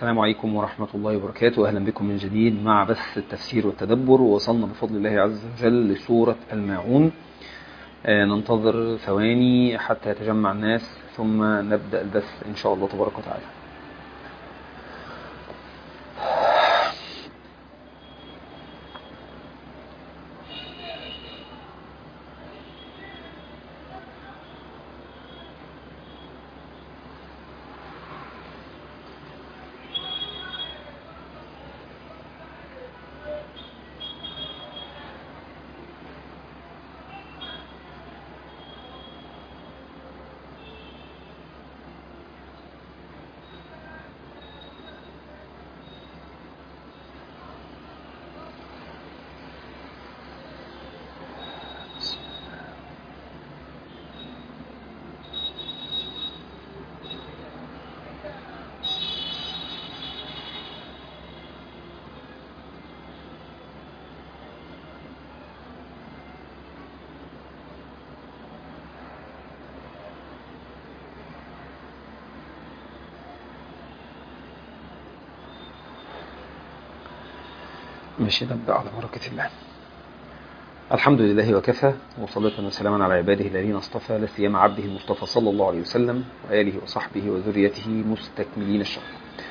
السلام عليكم ورحمة الله وبركاته. أهلا بكم من جديد مع بث التفسير والتدبر. وصلنا بفضل الله عز وجل لسورة الماعون. ننتظر ثواني حتى يتجمع الناس ثم نبدأ البث إن شاء الله تبارك وتعالى. ماشي، نبدأ على بركة الله. الحمد لله وكفى، وصلاة وسلاما على عباده الذين اصطفى، لا سيما عبده المصطفى صلى الله عليه وسلم وآله وصحبه وذريته مستكملين الشرف.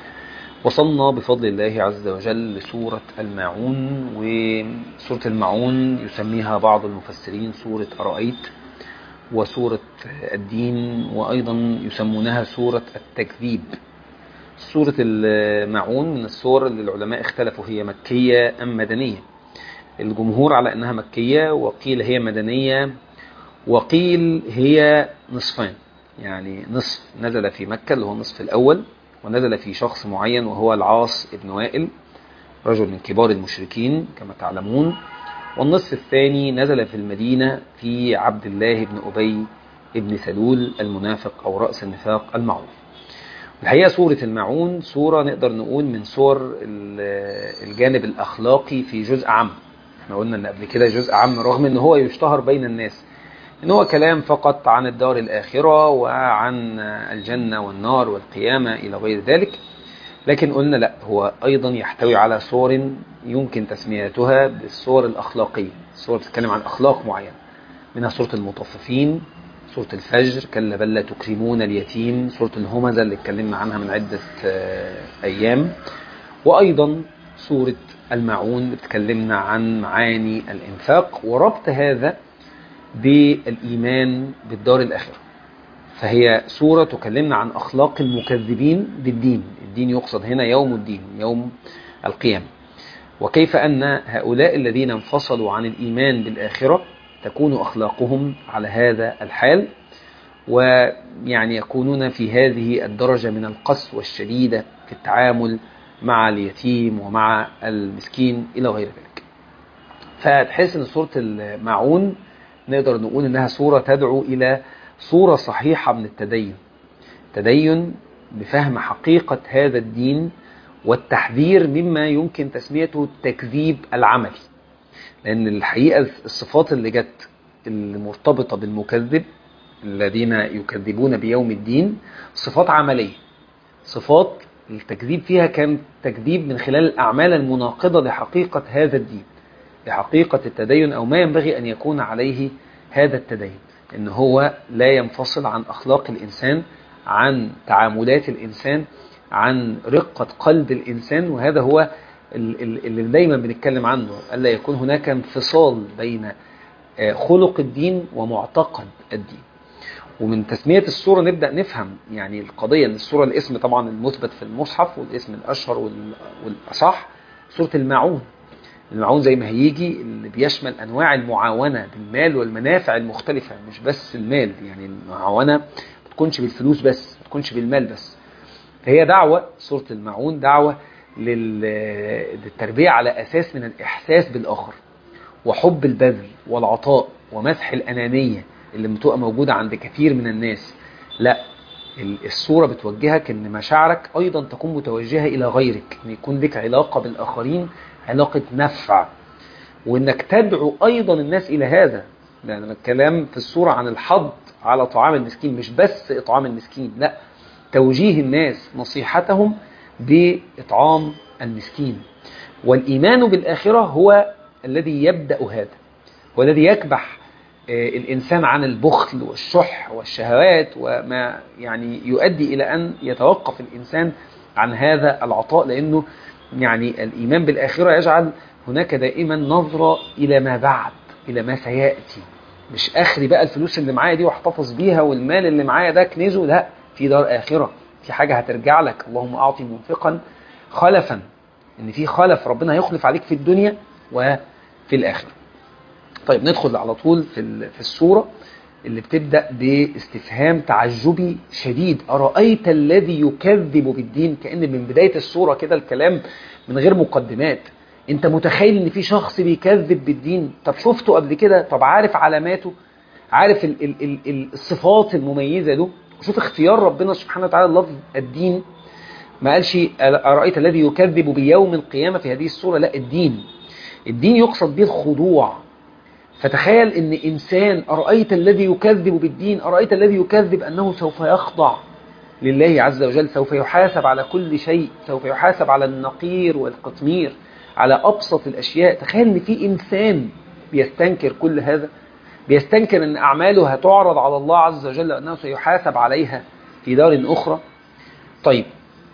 وصلنا بفضل الله عز وجل لسورة الماعون. وسورة الماعون يسميها بعض المفسرين سورة أرأيت، وسورة الدين، وأيضا يسمونها سورة التكذيب. سورة الماعون من السور اللي العلماء اختلفوا هي مكية أم مدنية. الجمهور على أنها مكية، وقيل هي مدنية، وقيل هي نصفان، يعني نصف نزل في مكة اللي هو النصف الأول، ونزل في شخص معين وهو العاص ابن وائل، رجل من كبار المشركين كما تعلمون. والنصف الثاني نزل في المدينة في عبد الله بن أبي ابن سلول المنافق أو رأس النفاق المعروف. الحقيقة سورة الماعون سورة نقدر نقول من سور الجانب الأخلاقي في جزء عام. احنا قلنا ان قبل كده جزء عام رغم ان هو يشتهر بين الناس ان هو كلام فقط عن الدار الآخرة وعن الجنة والنار والقيامة إلى غير ذلك، لكن قلنا لا، هو أيضا يحتوي على صور يمكن تسميتها بالصور الأخلاقية، صور تتكلم عن أخلاق معينة، منها سورة المطففين، سورة الفجر، كلا بل لا تكرمون اليتيم، سورة الهمزة اللي اتكلمنا عنها من عدة أيام، وأيضا سورة الماعون بتكلمنا عن معاني الإنفاق وربط هذا بالإيمان بالدار الآخرة. فهي سورة تكلمنا عن أخلاق المكذبين بالدين. الدين يقصد هنا يوم الدين، يوم القيامة، وكيف أن هؤلاء الذين انفصلوا عن الإيمان بالآخرة تكون أخلاقهم على هذا الحال، ويعني يكونون في هذه الدرجة من القسوة الشديدة في التعامل مع اليتيم ومع المسكين إلى غير ذلك. فتحس أن سورة الماعون نقدر نقول أنها سورة تدعو إلى صورة صحيحة من التدين بفهم حقيقة هذا الدين والتحذير مما يمكن تسميته التكذيب العملي. لأن الحقيقة الصفات اللي جت المرتبطة بالمكذب الذين يكذبون بيوم الدين صفات عملية، صفات التكذيب فيها كان تكذيب من خلال الأعمال المناقضة لحقيقة هذا الدين، لحقيقة التدين أو ما ينبغي أن يكون عليه هذا التدين، إن هو لا ينفصل عن أخلاق الإنسان، عن تعاملات الإنسان، عن رقة قلب الإنسان. وهذا هو اللي دايما بنتكلم عنه، ألا يكون هناك انفصال بين خلق الدين ومعتقد الدين. ومن تسمية السورة نبدأ نفهم يعني القضية، أن السورة الاسم طبعا المثبت في المصحف والاسم الأشهر والأصح سورة الماعون. الماعون زي ما هيجي اللي بيشمل أنواع المعاونة بالمال والمنافع المختلفة، مش بس المال، يعني المعاونة ما تكونش بالفلوس بس، ما تكونش بالمال بس. فهي دعوة، سورة الماعون دعوة للتربية على أساس من الإحساس بالآخر وحب البذل والعطاء ومسح الأنانية اللي بتبقى موجودة عند كثير من الناس. لا، السورة بتوجهك ان مشاعرك ايضا تكون متوجهة الى غيرك، ان يكون لك علاقة بالاخرين، علاقة نفع، وانك تدعو ايضا الناس الى هذا. لان الكلام في السورة عن الحض على طعام المسكين، مش بس اطعام المسكين، لا، توجيه الناس نصيحتهم بإطعام المسكين. والإيمان بالآخرة هو الذي يبدأ هذا، والذي يكبح الإنسان عن البخل والشح والشهوات، وما يعني يؤدي إلى أن يتوقف الإنسان عن هذا العطاء، لأنه يعني الإيمان بالآخرة يجعل هناك دائما نظرة إلى ما بعد، إلى ما سيأتي. مش آخري بقى الفلوس اللي معايا دي واحتفظ بيها، والمال اللي معايا ده كنزه، لا، في دار آخرة، في حاجة هترجع لك. اللهم أعطي منفقا خلفا، إن في خلف، ربنا هيخلف عليك في الدنيا وفي الآخرة. طيب ندخل على طول في السورة اللي بتبدأ باستفهام تعجبي شديد: أرأيت الذي يكذب بالدين؟ كأن من بداية السورة كده الكلام من غير مقدمات. انت متخيل ان في شخص بيكذب بالدين؟ طب شفته قبل كده؟ طب عارف علاماته؟ عارف الصفات المميزة له؟ شوف اختيار ربنا سبحانه وتعالى لفظ الدين. ما قالش أرأيت الذي يكذب بيوم القيامة في هذه السورة، لا، الدين يقصد به الخضوع. فتخيل ان انسان أرأيت الذي يكذب بالدين، أرأيت الذي يكذب أنه سوف يخضع لله عز وجل، سوف يحاسب على كل شيء، سوف يحاسب على النقير والقطمير، على أبسط الأشياء. تخيل ان في إنسان بيستنكر كل هذا، بيستنكر ان أعماله هتعرض على الله عز وجل وأنه سيحاسب عليها في دار أخرى. طيب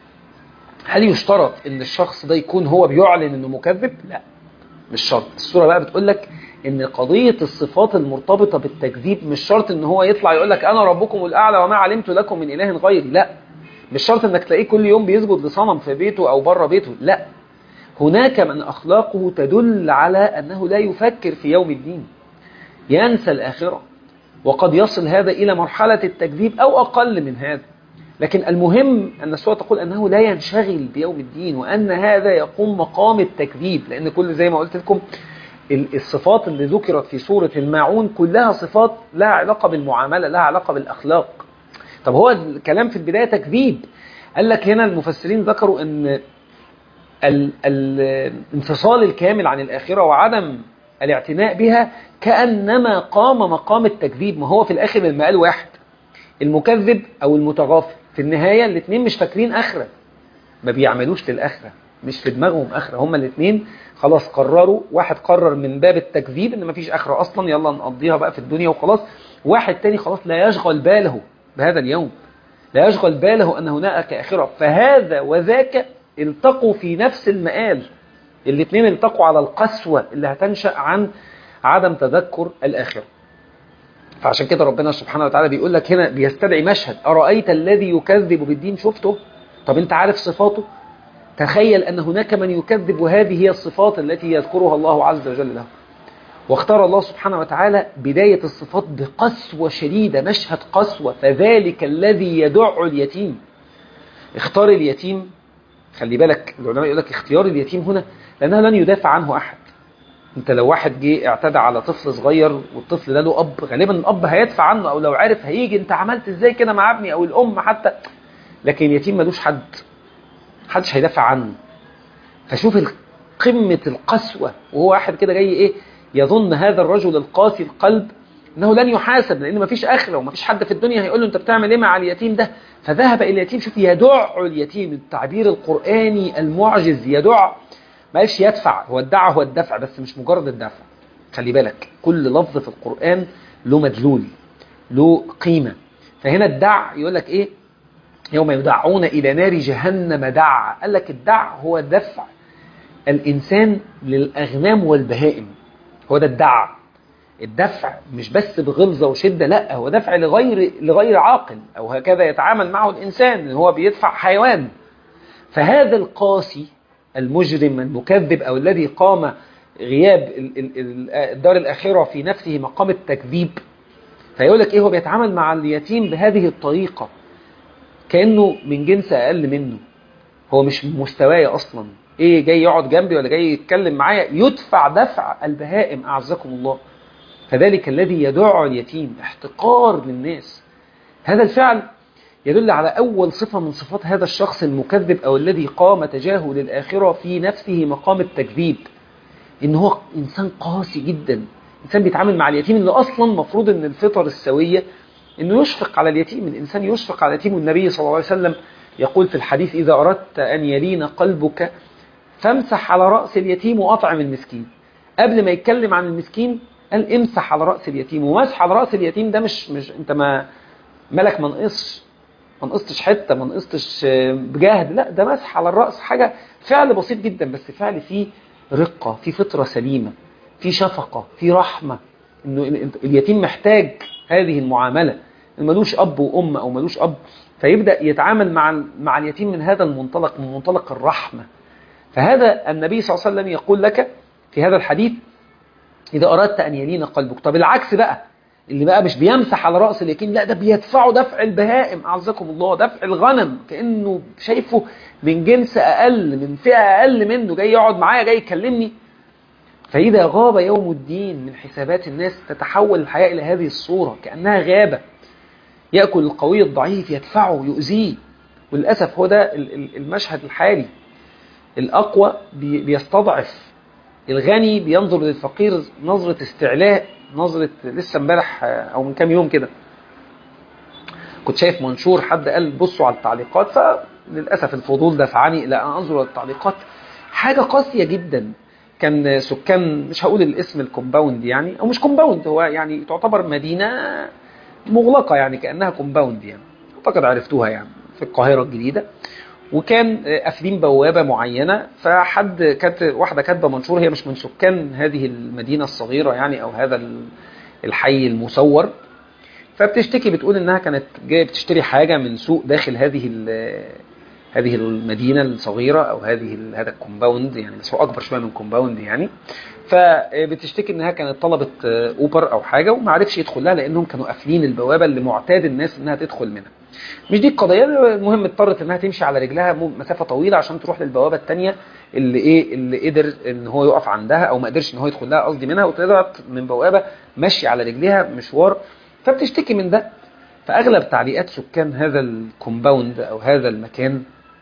هل يشترط ان الشخص ده يكون هو بيعلن انه مكذب؟ لا، مش شرط. السورة بقى بتقول لك ان قضية الصفات المرتبطة بالتكذيب مش شرط ان هو يطلع يقول لك انا ربكم الاعلى وما علمت لكم من اله غيري. لا، مش شرط انك تلاقيه كل يوم بيسجد لصنم في بيته او بره بيته. لا، هناك من اخلاقه تدل على انه لا يفكر في يوم الدين، ينسى الاخرة، وقد يصل هذا الى مرحلة التكذيب او اقل من هذا. لكن المهم أن السورة تقول أنه لا ينشغل بيوم الدين، وأن هذا يقوم مقام التكذيب، لأن كل زي ما قلت لكم الصفات اللي ذكرت في سورة الماعون كلها صفات لها علاقة بالمعاملة، لها علاقة بالأخلاق. طب هو الكلام في البداية تكذيب. قال لك هنا المفسرين ذكروا أن الانفصال الكامل عن الآخرة وعدم الاعتناء بها كأنما قام مقام التكذيب. ما هو في الآخر المقال واحد، المكذب أو المتغافل، في النهاية الاثنين مش فاكرين آخرة، ما بيعملوش للآخرة، مش في دماغهم آخرة. هما الاثنين خلاص قرروا، واحد قرر من باب التكذيب ان مفيش آخرة أصلا، يلا نقضيها بقى في الدنيا وخلاص. واحد تاني خلاص لا يشغل باله بهذا اليوم، لا يشغل باله أن هناك آخرة. فهذا وذاك التقوا في نفس المآل، الاثنين التقوا على القسوة اللي هتنشأ عن عدم تذكر الآخرة. فعشان كده ربنا سبحانه وتعالى بيقول لك هنا، بيستدعي مشهد: أرأيت الذي يكذب بالدين؟ شفته؟ طب انت عارف صفاته؟ تخيل أن هناك من يكذب، وهذه هي الصفات التي يذكرها الله عز وجل له. واختار الله سبحانه وتعالى بداية الصفات بقسوة شديدة، مشهد قسوة: فذلك الذي يدع اليتيم. اختار اليتيم. خلي بالك العلماء يقول لك اختيار اليتيم هنا لأنها لن يدافع عنه أحد. انت لو واحد جه اعتدى على طفل صغير والطفل ده له اب، غالبا الاب هيدفع عنه، او لو عرف هيجي انت عملت ازاي كده مع ابني، او الام حتى. لكن اليتيم ملوش حد، محدش هيدافع عنه. فشوف قمة القسوة، وهو واحد كده جاي ايه، يظن هذا الرجل القاسي القلب انه لن يحاسب، لان مفيش اخره ومفيش حد في الدنيا هيقول له انت بتعمل ايه مع اليتيم ده. فذهب الى اليتيم. شوف، يدع اليتيم، التعبير القرآني المعجز. يدع، ما قالش يدفع، هو الدعاء هو الدفع، بس مش مجرد الدفع. خلي بالك كل لفظ في القرآن له مدلول، له قيمة. فهنا الدع يقول لك ايه؟ يوم يدعون إلى نار جهنم دعا. قال لك الدع هو دفع الإنسان للأغنام والبهائم، هو ده الدع. الدفع مش بس بغلظة وشدة، لا، هو دفع لغير عاقل، أو هكذا يتعامل معه الإنسان، هو بيدفع حيوان. فهذا القاسي المجرم المكذب، أو الذي قام غياب الدار الآخرة في نفسه مقام التكذيب، فيقول لك إيه؟ هو بيتعامل مع اليتيم بهذه الطريقة كأنه من جنس أقل منه، هو مش مستواي أصلا. إيه جاي يقعد جنبي ولا جاي يتكلم معايا؟ يدفع دفع البهائم أعزكم الله. فذلك الذي يدع اليتيم، احتقار للناس. هذا الفعل يدل على أول صفة من صفات هذا الشخص المكذب، أو الذي قام تجاهل الآخرة في نفسه مقام التكذيب، إن هو إنسان قاسي جدا، إنسان بيتعامل مع اليتيم، اللي أصلا مفروض أن الفطر السوية إنه يشفق على اليتيم، الإنسان يشفق على اليتيم. والنبي صلى الله عليه وسلم يقول في الحديث إذا أردت أن يلين قلبك فامسح على رأس اليتيم وأطعم المسكين. قبل ما يتكلم عن المسكين قال امسح على رأس اليتيم. ومسح على رأس اليتيم ده مش انت مالك ما نقصتش حتة، ما نقصتش بجهد، لا ده مسح على الرأس، حاجة فعل بسيط جدا بس فعل فيه رقة، فيه فطرة سليمة، فيه شفقة، فيه رحمة. انه اليتيم محتاج هذه المعاملة، ملوش أب وأم أو ملوش أب، فيبدأ يتعامل مع اليتيم من هذا المنطلق، من منطلق الرحمة. فهذا النبي صلى الله عليه وسلم يقول لك في هذا الحديث إذا أردت أن يلين قلبك. طب العكس بقى، اللي بقى مش بيمسح على رأس اليتيم، لا ده بيدفعه دفع البهائم، أعزكم الله، دفع الغنم، كأنه شايفه من جنس أقل، من فئة أقل منه، جاي يقعد معايا، جاي يكلمني. فإذا غاب يوم الدين من حسابات الناس تتحول الحياة إلى هذه الصورة، كأنها غابة، يأكل القوي الضعيف، يدفعه، يؤذيه. وللأسف هو ده المشهد الحالي. الأقوى بيستضعف، الغني بينظر للفقير نظرة استعلاء، نظرة. لسه امبارح أو من كام يوم كده كنت شايف منشور، حد قال بصوا على التعليقات، فللأسف الفضول دفعني إلى أن أنظر التعليقات. حاجة قاسية جدا. كان سكان، مش هقول الاسم، الكومباوند يعني، أو مش كومباوند، هو يعني تعتبر مدينة مغلقة يعني، كأنها كومباوند يعني، أعتقد عرفتوها يعني، في القاهرة الجديدة. وكان قافلين بوابة معينة، كانت واحدة كاتبة منشور، هي مش من سكان هذه المدينة الصغيرة يعني، أو هذا الحي المصور. فبتشتكي، بتقول إنها كانت جاية بتشتري حاجة من سوق داخل هذه المدينة الصغيرة، أو هذا الكومباوند يعني، بس هو أكبر شوية من كومباوند يعني. فبتشتكي إنها كانت طلبت أوبر أو حاجة، وما عرفش يدخل لها لأنهم كانوا قافلين البوابة اللي معتاد الناس إنها تدخل منها. مش دي القضية. المهم اضطرت انها تمشي على رجلها مسافة طويلة عشان تروح للبوابة التانية اللي قدر ان هو يقف عندها، او ما قدرش ان هو يدخل لها قصدي منها، وطلعت من بوابة ماشية على رجلها مشوار. فبتشتكي من ده. فاغلب تعليقات سكان هذا الكومباوند او هذا المكان،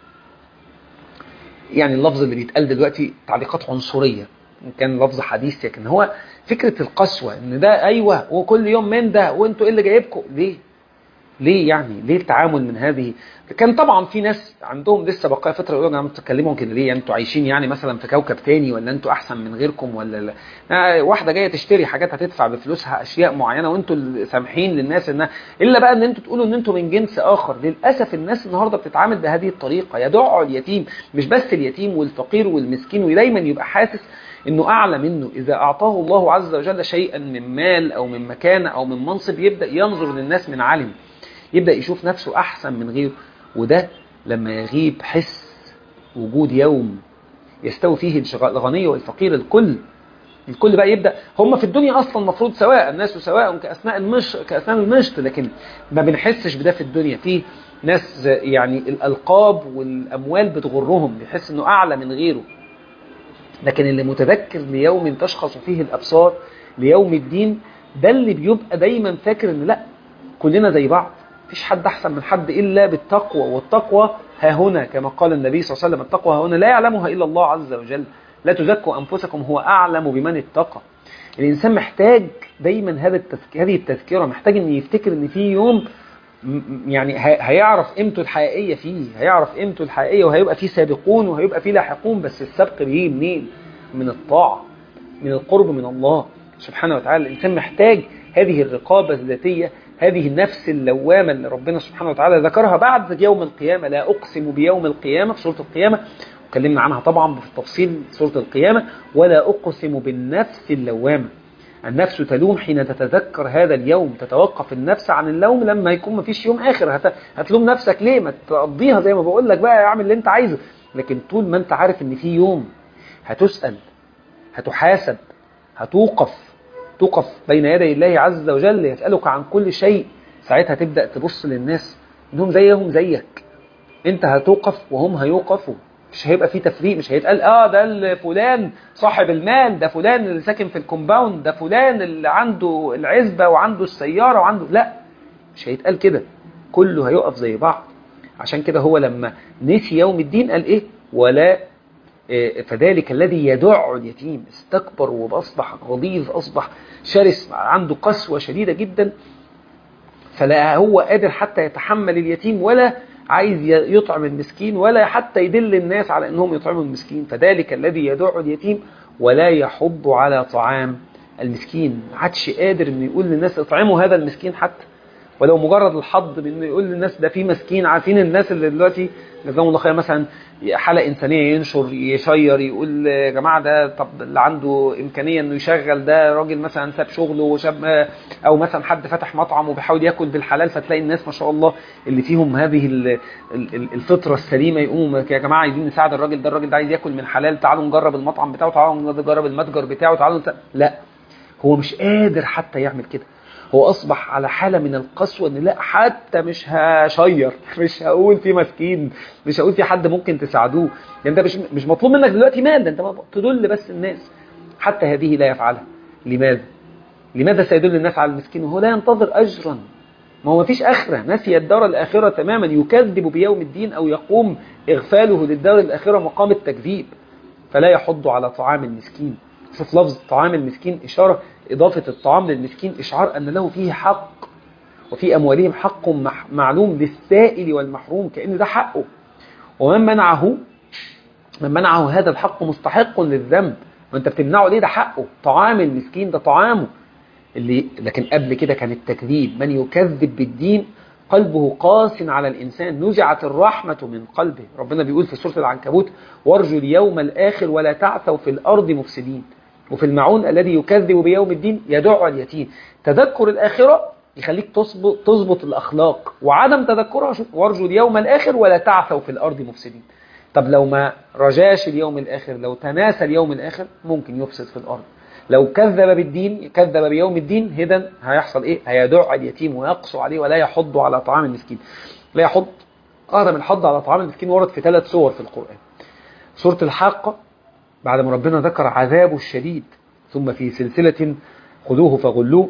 يعني اللفظ اللي بيتقال دلوقتي تعليقات عنصرية، إن كان لفظ حديث، لكن هو فكرة القسوة، ان ده ايوه وكل يوم من ده، وانتوا ايه اللي جايبكم ليه يعني؟ ليه التعامل من هذه؟ كان طبعا في ناس عندهم لسه بقايا فتره يقولوا لنا بتتكلموا كده ليه؟ انتوا عايشين يعني مثلا في كوكب تاني، ولا انتوا احسن من غيركم، ولا لا؟ واحده جايه تشتري حاجات هتدفع بفلوسها اشياء معينه، وانتوا سامحين للناس الا بقى ان انتوا تقولوا ان انتوا من جنس اخر. للاسف الناس النهارده بتتعامل بهذه الطريقه، يدعوا اليتيم، مش بس اليتيم والفقير والمسكين، ودايما يبقى حاسس انه اعلى منه. اذا اعطاه الله عز وجل شيئا من مال او من مكانه او من منصب، يبدا ينظر للناس من علم، يبدأ يشوف نفسه أحسن من غيره. وده لما يغيب حس وجود يوم يستوي فيه الغني والفقير، الكل بقى يبدأ. هم في الدنيا أصلا مفروض سواء، الناس سواء كأثناء المشط، لكن ما بنحسش بده في الدنيا. في ناس يعني الألقاب والأموال بتغرهم، بيحس أنه أعلى من غيره. لكن اللي متذكر ليوم تشخص فيه الأبصار، ليوم الدين، ده اللي بيبقى دايما فاكر أن لا، كلنا زي بعض، مفيش حد أحسن من حد إلا بالتقوى. والتقوى ها هنا كما قال النبي صلى الله عليه وسلم، التقوى ها هنا لا يعلمها إلا الله عز وجل، لا تزكوا أنفسكم هو أعلم بمن اتقى. الإنسان محتاج دايما هذه التذكرة، محتاج أن يفتكر أن في يوم يعني هيعرف قيمته الحقيقية فيه، هيعرف قيمته الحقيقية، وهيبقى فيه سابقون وهيبقى فيه لاحقون. بس السبق بيه منين؟ من الطاعة، من القرب من الله سبحانه وتعالى. الإنسان محتاج هذه الرقابة الذاتية، هذه النفس اللوامة اللي ربنا سبحانه وتعالى ذكرها بعد يوم القيامة. لا أقسم بيوم القيامة في سورة القيامة، وكلمنا عنها طبعا بالتفصيل سورة القيامة. ولا أقسم بالنفس اللوامة، النفس تلوم حين تتذكر هذا اليوم، تتوقف النفس عن اللوم لما يكون ما فيش يوم آخر. هتلوم نفسك ليه؟ ما تقضيها زي ما بقول لك بقى، اعمل اللي انت عايزه. لكن طول ما انت عارف ان في يوم هتسأل، هتحاسب، توقف بين يدي الله عز وجل، يسألك عن كل شيء. ساعتها تبدأ تبص للناس انهم زيهم زيك، انت هتوقف وهم هيوقفوا. مش هيبقى فيه تفريق، مش هيتقال ده فلان صاحب المال، ده فلان اللي ساكن في الكومباوند، ده فلان اللي عنده العزبة وعنده السيارة وعنده، لا، مش هيتقال كده، كله هيقف زي بعض. عشان كده هو لما نسي يوم الدين قال ايه؟ ولا فذلك الذي يدع اليتيم، استكبر وأصبح غليظ، أصبح شرس، عنده قسوة شديدة جدا، فلا هو قادر حتى يتحمل اليتيم ولا عايز يطعم المسكين ولا حتى يدل الناس على انهم يطعموا المسكين. فذلك الذي يدع اليتيم ولا يحض على طعام المسكين. ما عادش قادر انه يقول للناس اطعموا هذا المسكين، حتى ولو مجرد الحض بانه يقول للناس ده في مسكين. عارفين الناس اللي دلوقتي جزاهم الله خير مثلا حلقه انسانيه ينشر يشير يقول يا جماعه ده طب اللي عنده امكانيه انه يشغل ده راجل مثلا ساب شغله وشاب، او مثلا حد فتح مطعم وبيحاول ياكل بالحلال، فتلاقي الناس ما شاء الله اللي فيهم هذه الفطره السليمه يقوموا يا جماعه عايزين نساعد الراجل ده، الراجل ده عايز ياكل من حلال، تعالوا نجرب المطعم بتاعه، تعالوا نجرب المتجر بتاعه، تعالوا لا، هو مش قادر حتى يعمل كده. هو أصبح على حالة من القسوة، إن لا حتى مش هشير، مش هقول في مسكين، مش هقول في حد ممكن تساعدوه، يعني ده مش مطلوب منك دلوقتي مال، ده أنت تدل بس الناس. حتى هذه لا يفعلها. لماذا؟ لماذا سيدل الناس على المسكين وهو لا ينتظر أجرا؟ ما هو مفيش آخرة، نسي الدار الآخرة تماما، يكذب بيوم الدين أو يقوم إغفاله للدار الآخرة مقام التكذيب. فلا يحض على طعام المسكين. شوف لفظ طعام المسكين إشارة، إضافة الطعام للمسكين إشعار أن له فيه حق، وفي أموالهم حق معلوم للسائل والمحروم، كأن ده حقه. ومن منعه هذا الحق مستحق للذنب، وانت بتمنعه ليه؟ ده حقه، طعام المسكين ده طعامه. لكن قبل كده كان التكذيب، من يكذب بالدين قلبه قاس على الإنسان، نزعت الرحمة من قلبه. ربنا بيقول في سورة العنكبوت وارجوا اليوم الآخر ولا تعثوا في الأرض مفسدين. وفي المعون الذي يكذب بيوم الدين يدع اليتيم. تذكر الآخرة يخليك تظبط الأخلاق، وعدم تذكرها شوف وارجوا اليوم الآخر ولا تعثوا في الأرض مفسدين. طب لو ما رجاش اليوم الآخر، لو تناسى اليوم الآخر، ممكن يفسد في الأرض. لو كذب بالدين، كذب بيوم الدين، هذا هيحصل ايه؟ هيدع اليتيم ويقسو عليه ولا يحض على طعام المسكين. لا يحض، من الحض على طعام المسكين ورد في 3 سور في القرآن. سورة الحاقة بعد ما ربنا ذكر عذابه الشديد، ثم في سلسلة خذوه فغلوه،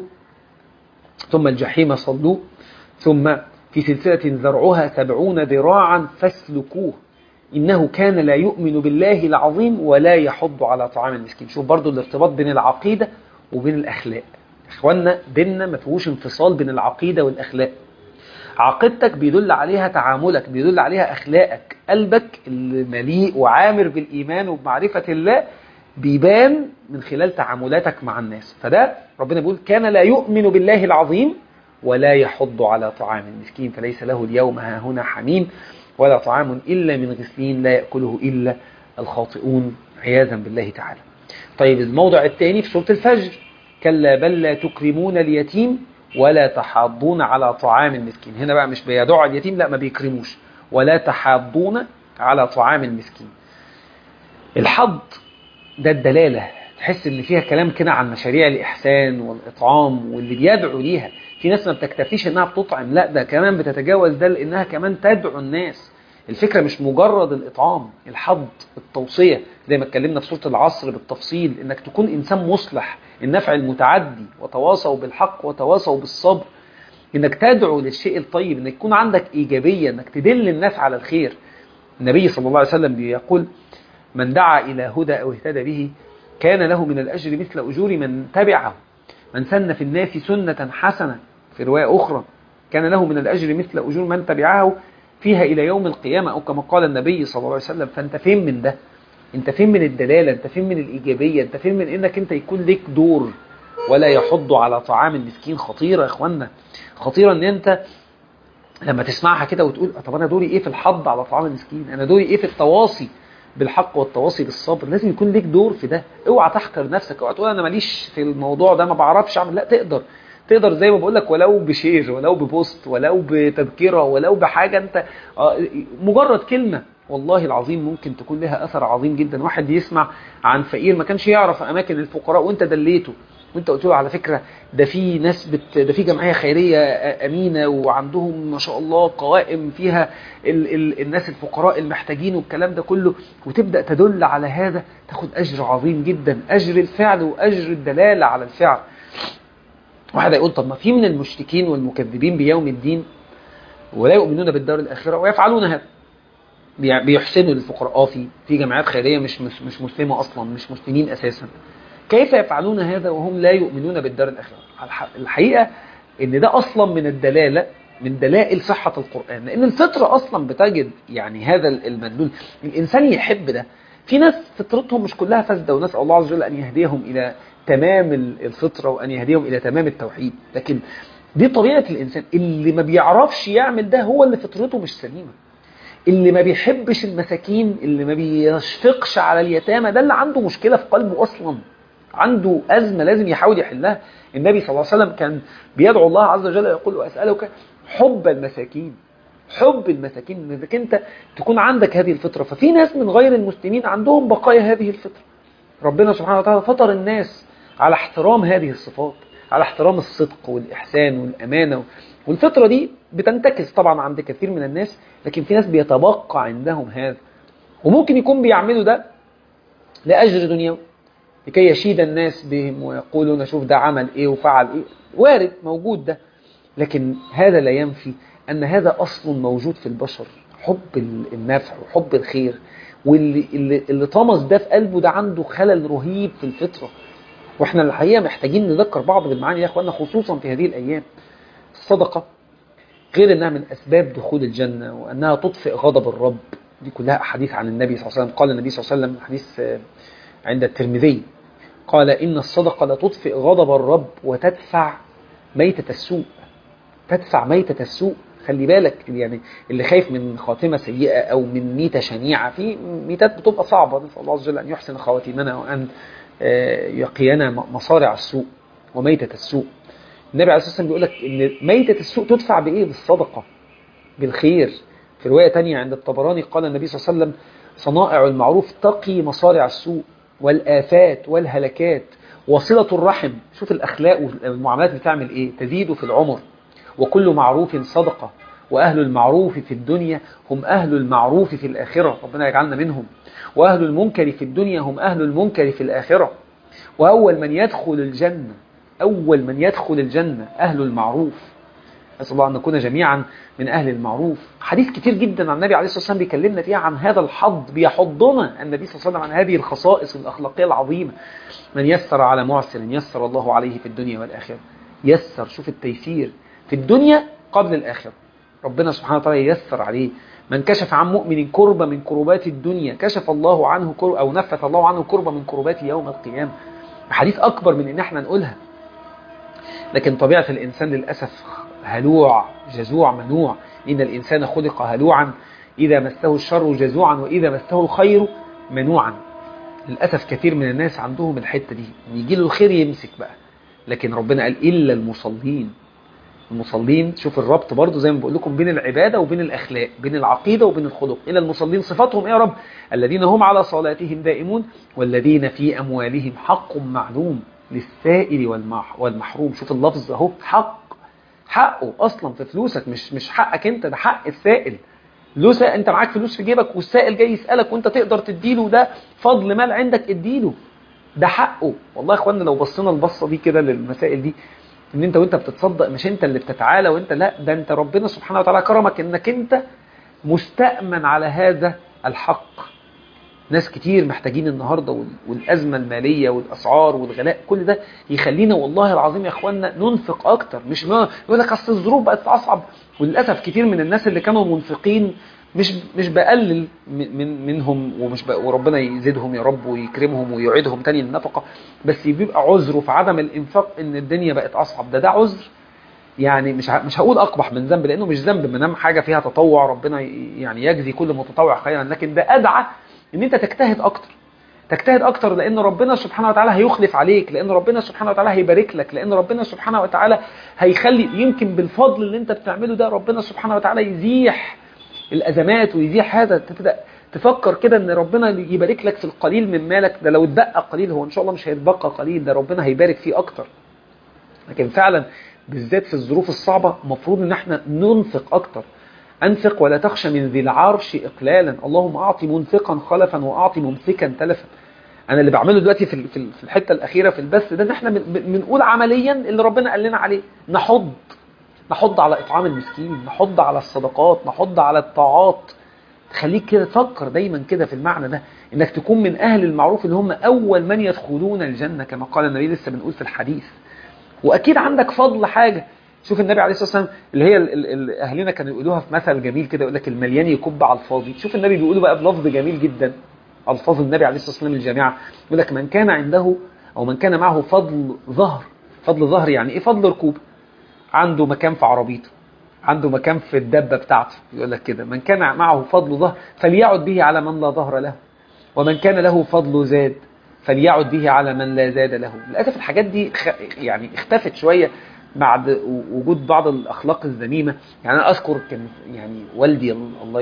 ثم الجحيم صلوه، ثم في سلسلة ذرعها 70 ذراعا فاسلكوه إنه كان لا يؤمن بالله العظيم ولا يحض على طعام المسكين. شوف برضو الارتباط بين العقيدة وبين الأخلاق. إخواننا ديننا ما فيهوش انفصال بين العقيدة والأخلاق. عقيدتك بيدل عليها تعاملك، بيدل عليها أخلاقك، قلبك المليء وعامر بالإيمان وبمعرفة الله بيبان من خلال تعاملاتك مع الناس. فده ربنا بيقول كان لا يؤمن بالله العظيم ولا يحض على طعام المسكين فليس له اليوم هاهنا حميم ولا طعام إلا من غسلين لا يأكله إلا الخاطئون عياذا بالله تعالى. طيب الموضع الثاني في سورة الفجر كلا بل لا تكرمون اليتيم ولا تحاضون على طعام المسكين. هنا بقى مش بيدعوا اليتيم، لا ما بيكرموش، ولا تحاضون على طعام المسكين. الحض ده الدلالة، تحس ان فيها كلام كده عن مشاريع الإحسان والإطعام واللي بيدعو ليها. في ناس ما بتكتفيش انها بتطعم، لا ده كمان بتتجاوز ده لانها كمان تدعو الناس. الفكرة مش مجرد الإطعام، الحض، التوصية، زي ما اتكلمنا في سورة العصر بالتفصيل، انك تكون انسان مصلح، النفع المتعدي، وتواصوا بالحق وتواصوا بالصبر، انك تدعو للشيء الطيب، انك يكون عندك إيجابية، انك تدل الناس على الخير. النبي صلى الله عليه وسلم بيقول من دعا إلى هدى أو اهتدى به كان له من الأجر مثل أجور من تبعه، من سن في الناس سنة حسنة في رواية أخرى كان له من الأجر مثل أجور من تبعه فيها إلى يوم القيامة، أو كما قال النبي صلى الله عليه وسلم. فأنت فين من ده؟ أنت فين من الدلالة؟ أنت فين من الإيجابية؟ أنت فين من إنك أنت يكون لك دور؟ ولا يحض على طعام المسكين. خطيرة يا إخوانا، خطيرة أن أنت لما تسمعها كده وتقول طب أنا دوري إيه في الحض على طعام المسكين؟ أنا دوري إيه في التواصي بالحق والتواصي بالصبر؟ لازم يكون لك دور في ده. اوعى تحقر نفسك، اوعى تقول انا ماليش في الموضوع ده، ما بعرفش اعمل. لا، تقدر زي ما بقول لك، ولو بشير، ولو ببوست، ولو بتذكره، ولو بحاجه انت مجرد كلمه والله العظيم ممكن تكون لها اثر عظيم جدا. واحد يسمع عن فقير ما كانش يعرف اماكن الفقراء وانت دليته، وانت قلت له على فكره ده في ناس ده في جمعيه خيريه امينه وعندهم ما شاء الله قوائم فيها الناس الفقراء المحتاجين والكلام ده كله، وتبدا تدل على هذا، تاخد اجر عظيم جدا، اجر الفعل واجر الدلاله على الفعل. واحد يقول طب ما في من المشركين والمكذبين بيوم الدين ولا يؤمنون بالدار الاخره ويفعلون هذا، بيحسنوا للفقراء في جمعيات خيريه مش مسلمه اصلا، مش مسلمين اساسا، كيف يفعلون هذا وهم لا يؤمنون بالدار الآخرة؟ الحقيقة ان ده اصلا من الدلالة من دلائل صحة القرآن، لأن الفطرة أصلا بتجد يعني هذا المدلول، الإنسان يحب ده. في ناس فطرتهم مش كلها فاسدة، ونسأل الله عز وجل أن يهديهم إلى تمام الفطرة وأن يهديهم إلى تمام التوحيد، لكن دي طبيعة الإنسان. اللي ما بيعرفش يعمل ده هو اللي فطرته مش سليمة، اللي ما بيحبش المساكين، اللي ما بيشفقش على اليتامى، ده اللي عنده مشكلة في قلبه أصلا، عنده أزمة لازم يحاول يحلها. النبي صلى الله عليه وسلم كان بيدعو الله عز وجل يقول وأسألك حب المساكين، حب المساكين، انك انت تكون عندك هذه الفطرة. ففي ناس من غير المسلمين عندهم بقايا هذه الفطرة. ربنا سبحانه وتعالى فطر الناس على احترام هذه الصفات، على احترام الصدق والإحسان والأمانة، والفطرة دي بتنتكس طبعا عند كثير من الناس، لكن في ناس بيتبقى عندهم هذا، وممكن يكون بيعملوا ده لأجر دنيوي، لكي يشيد الناس بهم ويقولون شوف ده عمل ايه وفعل ايه. وارد، موجود ده، لكن هذا لا ينفي أن هذا أصل موجود في البشر، حب النفع وحب الخير، واللي طمس ده في قلبه ده عنده خلل رهيب في الفطرة. واحنا الحقيقة محتاجين نذكر بعض بالمعاني يا اخوانا، خصوصا في هذه الأيام. الصدقة غير أنها من أسباب دخول الجنة وأنها تطفئ غضب الرب، دي كلها أحاديث عن النبي صلى الله عليه وسلم. قال النبي صلى الله عليه وسلم، حديث عند الترمذي، قال إن الصدقة لتطفئ غضب الرب وتدفع ميتة السوء. تدفع ميتة السوء. خلي بالك يعني اللي خايف من خاتمة سيئة أو من ميتة شنيعة، في ميتات بتبقى صعبة، نسأل الله عز وجل أن يحسن خواتيمنا وأن يقينا مصارع السوء وميتة السوء. النبي عليه الصلاة والسلام بيقول لك إن ميتة السوء تدفع بإيه؟ بالصدقة، بالخير. في رواية تانية عند الطبراني قال النبي صلى الله عليه وسلم صنائع المعروف تقي مصارع السوء والآفات والهلكات، وصلة الرحم. شوف الأخلاق والمعاملات بتعمل إيه؟ تزيد في العمر. وكل معروف صدقة، وأهل المعروف في الدنيا هم أهل المعروف في الآخرة، ربنا يجعلنا منهم. وأهل المنكر في الدنيا هم أهل المنكر في الآخرة. وأول من يدخل الجنة، أول من يدخل الجنة أهل المعروف. أسأل الله أن نكون جميعا من أهل المعروف. حديث كتير جدا عن النبي عليه الصلاة والسلام بيكلمنا فيها عن هذا الحظ، بيحضنا النبي صلى الله عليه وسلم عن هذه الخصائص الأخلاقية العظيمة. من يسر على معسر يسر الله عليه في الدنيا والآخرة. يسر، شوف التيسير في الدنيا قبل الآخرة، ربنا سبحانه وتعالى يسر عليه. من كشف عن مؤمن كربة من كربات الدنيا كشف الله عنه أو نفث الله عنه كربة من كربات يوم القيامة. حديث أكبر من إن احنا نقولها، لكن طبيعة الإنسان للأسف هلوع جزوع منوع. إن الإنسان خلق هلوعا إذا مسه الشر جزوعا وإذا مسه الخير منوعا. للأسف كثير من الناس عندهم الحتة دي، يجي له الخير يمسك بقى. لكن ربنا قال إلا المصلين. المصلين، شوف الربط برضو زي ما بقول لكم بين العبادة وبين الأخلاق، بين العقيدة وبين الخلق. إلا المصلين صفاتهم إيه يا رب؟ الذين هم على صلاتهم دائمون والذين في أموالهم حق معلوم للسائل والمحروم. شوف اللفظ اهو، حقه أصلا في فلوسك، مش حقك أنت، ده حق السائل. له أنت معاك فلوس في جيبك والسائل جاي يسألك وأنت تقدر تديله، ده فضل مال عندك اديله، ده حقه. والله يا اخوانا لو بصينا البصة دي كده للمسائل دي، ان انت وانت بتتصدق مش انت اللي بتتعالى وانت لا، ده انت ربنا سبحانه وتعالى كرمك انك انت مستأمن على هذا الحق. ناس كتير محتاجين النهاردة، والأزمة المالية والأسعار والغلاء كل ده يخلينا والله العظيم يا اخوانا ننفق اكتر. مش ما يقول لك اصل الظروف بقت اصعب، وللاسف كتير من الناس اللي كانوا منفقين مش بقلل منهم، وربنا يزيدهم يا رب ويكرمهم ويعيدهم تاني للنفقة، بس بيبقى عذره في عدم الانفاق ان الدنيا بقت اصعب. ده عذر يعني مش هقول اقبح من ذنب، لانه مش ذنب ما دام حاجه فيها تطوع، ربنا يعني يجزي كل متطوع خيرا، لكن ده ادعى ان انت تجتهد اكتر، لان ربنا سبحانه وتعالى هيخلف عليك، لان ربنا سبحانه وتعالى هيبارك لك، لان ربنا سبحانه وتعالى هيخلي يمكن بالفضل اللي انت بتعمله ده ربنا سبحانه وتعالى يزيح الازمات ويزيح هذا. تبدا تفكر كده ان ربنا يبارك لك في القليل من مالك ده، لو اتبقى قليل هو ان شاء الله مش هيتبقى قليل، ده ربنا هيبارك فيه اكتر. لكن فعلا بالذات في الظروف الصعبة مفروض ان احنا ننفق اكتر. انفق ولا تخشى من ذي العرش اقلالا، اللهم اعطي منفقا خلفا واعطي ممسكا تلفا. انا اللي بعمله دلوقتي في الحتة الاخيرة في البث ده ان احنا بنقول عمليا اللي ربنا قال لنا عليه، نحض على اطعام المسكين، نحض على الصدقات، نحض على الطاعات. تخليك كده تفكر دايما كده في المعنى ده، انك تكون من اهل المعروف اللي هم اول من يدخلون الجنة كما قال النبي، لسه بنقول في الحديث. واكيد عندك فضل حاجة، شوف النبي عليه الصلاة والسلام اللي هي أهلنا كانوا يقولوها في مثل جميل كده، يقول لك المليان يكب على الفاضي. شوف النبي بيقوله بقى بلفظ جميل جدا، ألفاظ النبي عليه الصلاة والسلام الجامعة، يقول لك من كان عنده أو من كان معه فضل ظهر. فضل ظهر يعني إيه؟ فضل ركوب، عنده مكان في عربيته، عنده مكان في الدبة بتاعته، يقول لك كده من كان معه فضل ظهر فليعد به على من لا ظهر له، ومن كان له فضل زاد فليعد به على من لا زاد له. للأسف الحاجات دي يعني اختفت شوية بعد وجود بعض الأخلاق الذميمة. يعني أنا أذكر كان يعني والدي الله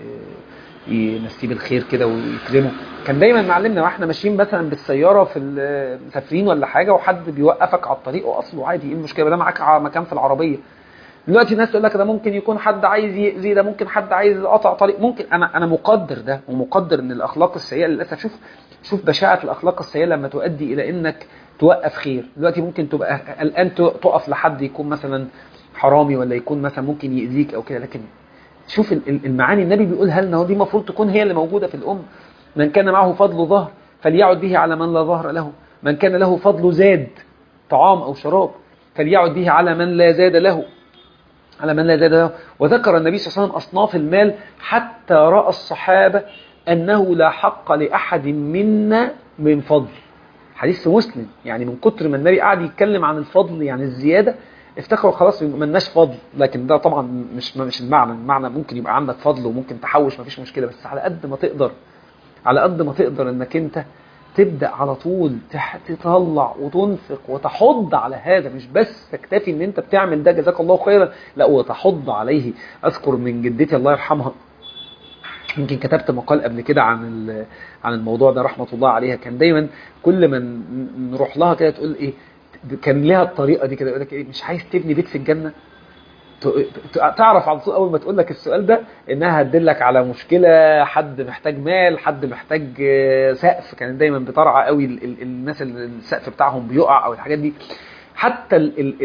يمسيه بالخير كده ويكرمه، كان دايما معلمنا واحنا ماشيين مثلا بالسيارة في المسافرين ولا حاجة وحد بيوقفك على الطريق وأصله عادي، ايه المشكلة ده معاك مكان في العربية. دلوقتي الناس تقول لك ده ممكن يكون حد عايز يأذي، ده ممكن حد عايز يقطع طريق، ممكن. انا مقدر ده ومقدر ان الاخلاق السيئه للاسف، شوف بشاعه الاخلاق السيئه لما تؤدي الى انك توقف خير. دلوقتي ممكن تبقى الان تقف لحد يكون مثلا حرامي ولا يكون مثلا ممكن يأذيك او كده، لكن شوف المعاني النبي بيقولها لنا، ودي المفروض تكون هي اللي موجوده في الامه. من كان معه فضل ظهر فليعد به على من لا ظهر له، من كان له فضل زاد طعام او شراب فليعد به على من لا زاد له، على من لا زاد له. وذكر النبي صلى الله عليه وسلم أصناف المال حتى رأى الصحابة أنه لا حق لأحد منا من فضل. حديث مسلم، يعني من كتر ما النبي قاعد يتكلم عن الفضل يعني الزيادة، افتكروا خلاص ملناش فضل. لكن ده طبعا مش المعنى ممكن يبقى عندك فضل وممكن تحوش مفيش مشكلة، بس على قد ما تقدر، على قد ما تقدر انك انت تبدأ على طول تطلع وتنفق وتحض على هذا، مش بس تكتفي ان انت بتعمل ده جزاك الله خيرا، لا وتحض عليه. اذكر من جدتي الله يرحمها، يمكن كتبت مقال قبل كده عن الموضوع ده رحمة الله عليها، كان دايما كل ما نروح لها كده تقول ايه، كان لها الطريقة دي كده، يقول لك ايه، مش عايز تبني بيت في الجنة؟ تعرف على طول اول ما تقول لك السؤال ده انها هتدلك على مشكله، حد محتاج مال، حد محتاج سقف. كانت دايما بترعى قوي الناس اللي السقف بتاعهم بيقع او الحاجات دي. حتى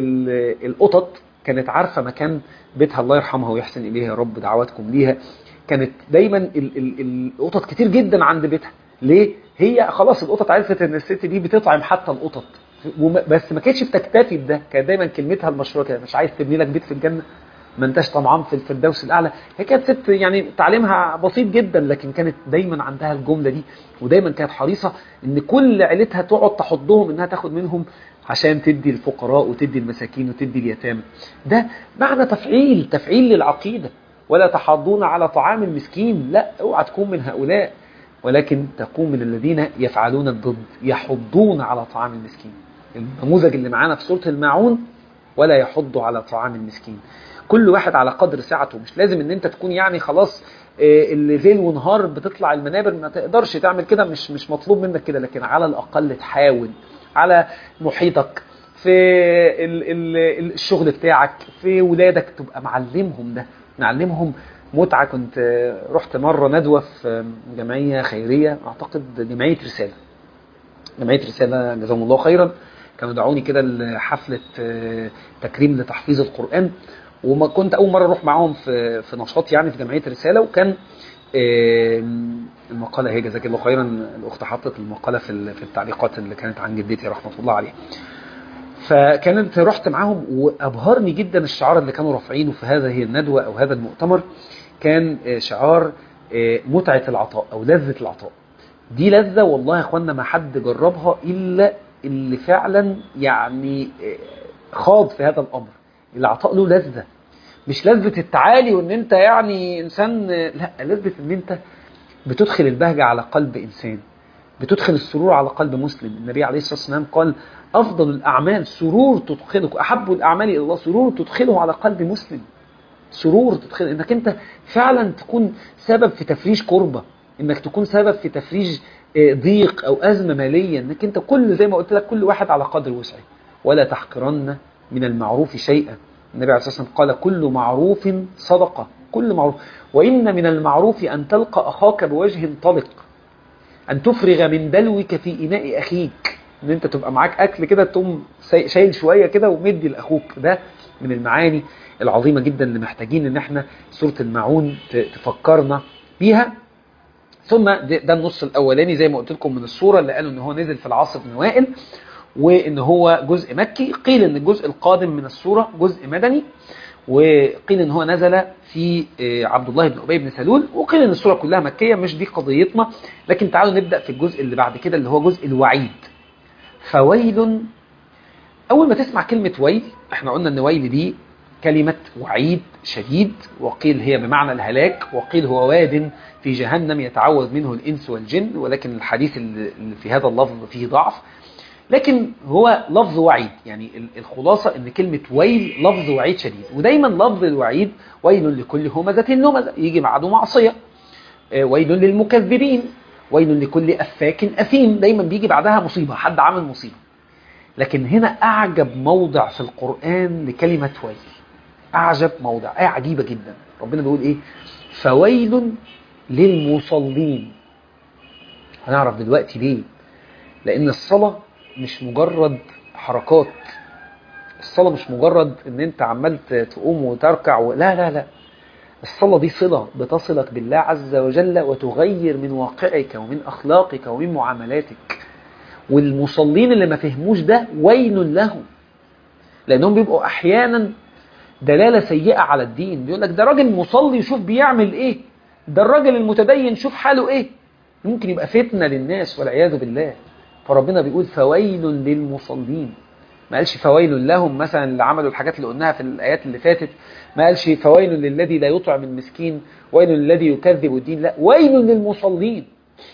القطط كانت عارفه مكان بيتها، الله يرحمها ويحسن اليها يا رب، دعواتكم ليها. كانت دايما القطط كتير جدا عند بيتها. ليه؟ هي خلاص القطط عرفت ان الست دي بتطعم حتى القطط، بس ما كانتش بتكتفي بده. كانت دايما كلمتها المشهوره كده، مش عايز تبني لك بيت في الجنه؟ ما انتش طمعان في الفردوس الاعلى؟ هي كانت ست يعني تعليمها بسيط جدا، لكن كانت دايما عندها الجمله دي، ودايما كانت حريصه ان كل عيلتها تقعد تحضهم انها تاخد منهم عشان تدي الفقراء وتدي المساكين وتدي اليتامى. ده معنى تفعيل للعقيده. ولا تحاضون على طعام المسكين، لا اوعى تكون من هؤلاء، ولكن تكون من الذين يفعلون الضد، يحضون على طعام المسكين. النموذج اللي معانا في سورة الماعون، ولا يحض على طعام المسكين. كل واحد على قدر سعته، مش لازم ان انت تكون يعني خلاص اللي ليل ونهار بتطلع المنابر، ما تقدرش تعمل كده، مش مطلوب منك كده، لكن على الاقل تحاول على محيطك، في الشغل بتاعك، في ولادك، تبقى معلمهم ده، معلمهم متعة. كنت رحت مرة ندوة في جمعية خيرية، اعتقد جمعية رسالة، جمعية رسالة جزاهم الله خيرا، كانوا دعوني كده لحفلة تكريم لتحفيظ القرآن. وما كنت أول مرة أروح معاهم في نشاط يعني في جمعية رسالة. وكان المقالة هي جزاك الله خيرا، الأخت حطت المقالة في التعليقات اللي كانت عن جدتي رحمة الله عليها. فكانت رحت معاهم وأبهرني جدا الشعار اللي كانوا رافعينه في هذه الندوة أو هذا المؤتمر. كان شعار متعة العطاء أو لذة العطاء. دي لذة والله يا أخوانا ما حد جربها إلا اللي فعلا يعني خاض في هذا الأمر. العطاء له لذة، مش لذة التعالي وإن أنت يعني إنسان، لا، لذة إن أنت بتدخل البهجة على قلب إنسان، بتدخل السرور على قلب مسلم. النبي عليه الصلاة والسلام قال أفضل الأعمال سرور تدخلك، أحب الأعمال إلى الله سرور تدخله على قلب مسلم. سرور تدخل إنك أنت فعلا تكون سبب في تفريج كربة، إنك تكون سبب في تفريج ضيق أو أزمة مالية، إنك أنت كل زي ما قلت لك كل واحد على قدر وسعه. ولا تحقرن من المعروف شيئا. النبي عليه الصلاة والسلام قال كل معروف صدقة، كل معروف. وإن من المعروف أن تلقى أخاك بوجه طلق، أن تفرغ من دلوك في إناء أخيك، إن أنت تبقى معاك أكل كده تقوم شايل شوية كده ومدي لأخوك. ده من المعاني العظيمة جدا اللي محتاجين إن احنا سورة الماعون تفكرنا بيها. ثم ده النص الأولاني زي ما قلت لكم من السورة اللي قالوا إن هو نزل في العاص بن وائل. وإن هو جزء مكي. قيل إن الجزء القادم من السورة جزء مدني، وقيل إن هو نزل في عبد الله بن أبي بن سلول، وقيل إن السورة كلها مكية. مش دي قضيتنا، لكن تعالوا نبدأ في الجزء اللي بعد كده اللي هو جزء الوعيد. فويل، أول ما تسمع كلمة ويل، احنا قلنا إن ويل دي كلمة وعيد شديد، وقيل هي بمعنى الهلاك، وقيل هو واد في جهنم يتعوذ منه الإنس والجن، ولكن الحديث اللي في هذا اللفظ فيه ضعف، لكن هو لفظ وعيد. يعني الخلاصة ان كلمة ويل لفظ وعيد شديد. ودايما لفظ الوعيد ويل لكل همزة لمزة، يجي بعده معصية. ويل للمكذبين، ويل لكل أفاك أثيم، دايما بيجي بعدها مصيبة، حد عمل مصيبة. لكن هنا أعجب موضع في القرآن لكلمة ويل، أعجب موضع، آية عجيبة جدا. ربنا بيقول إيه؟ فويل للمصلين. هنعرف دلوقتي ليه. لأن الصلاة مش مجرد حركات، الصلاة مش مجرد إن أنت عمال تقوم وتركع لا لا لا، الصلاة دي صلة بتصلك بالله عز وجل وتغير من واقعك ومن أخلاقك ومن معاملاتك. والمصلين اللي ما فهموش ده ويل لهم، لأنهم بيبقوا أحيانا دلالة سيئة على الدين. بيقول لك ده راجل مصلي شوف بيعمل إيه، ده الراجل المتدين شوف حاله إيه، ممكن يبقى فتنة للناس والعياذ بالله. فربنا بيقول فويل للمصلين، ما قالش فويل لهم مثلا اللي عملوا الحاجات اللي قلناها في الآيات اللي فاتت، ما قالش فويل للذي لا يطعم المسكين، ويل للذي يكذب الدين، لا، ويل للمصلين.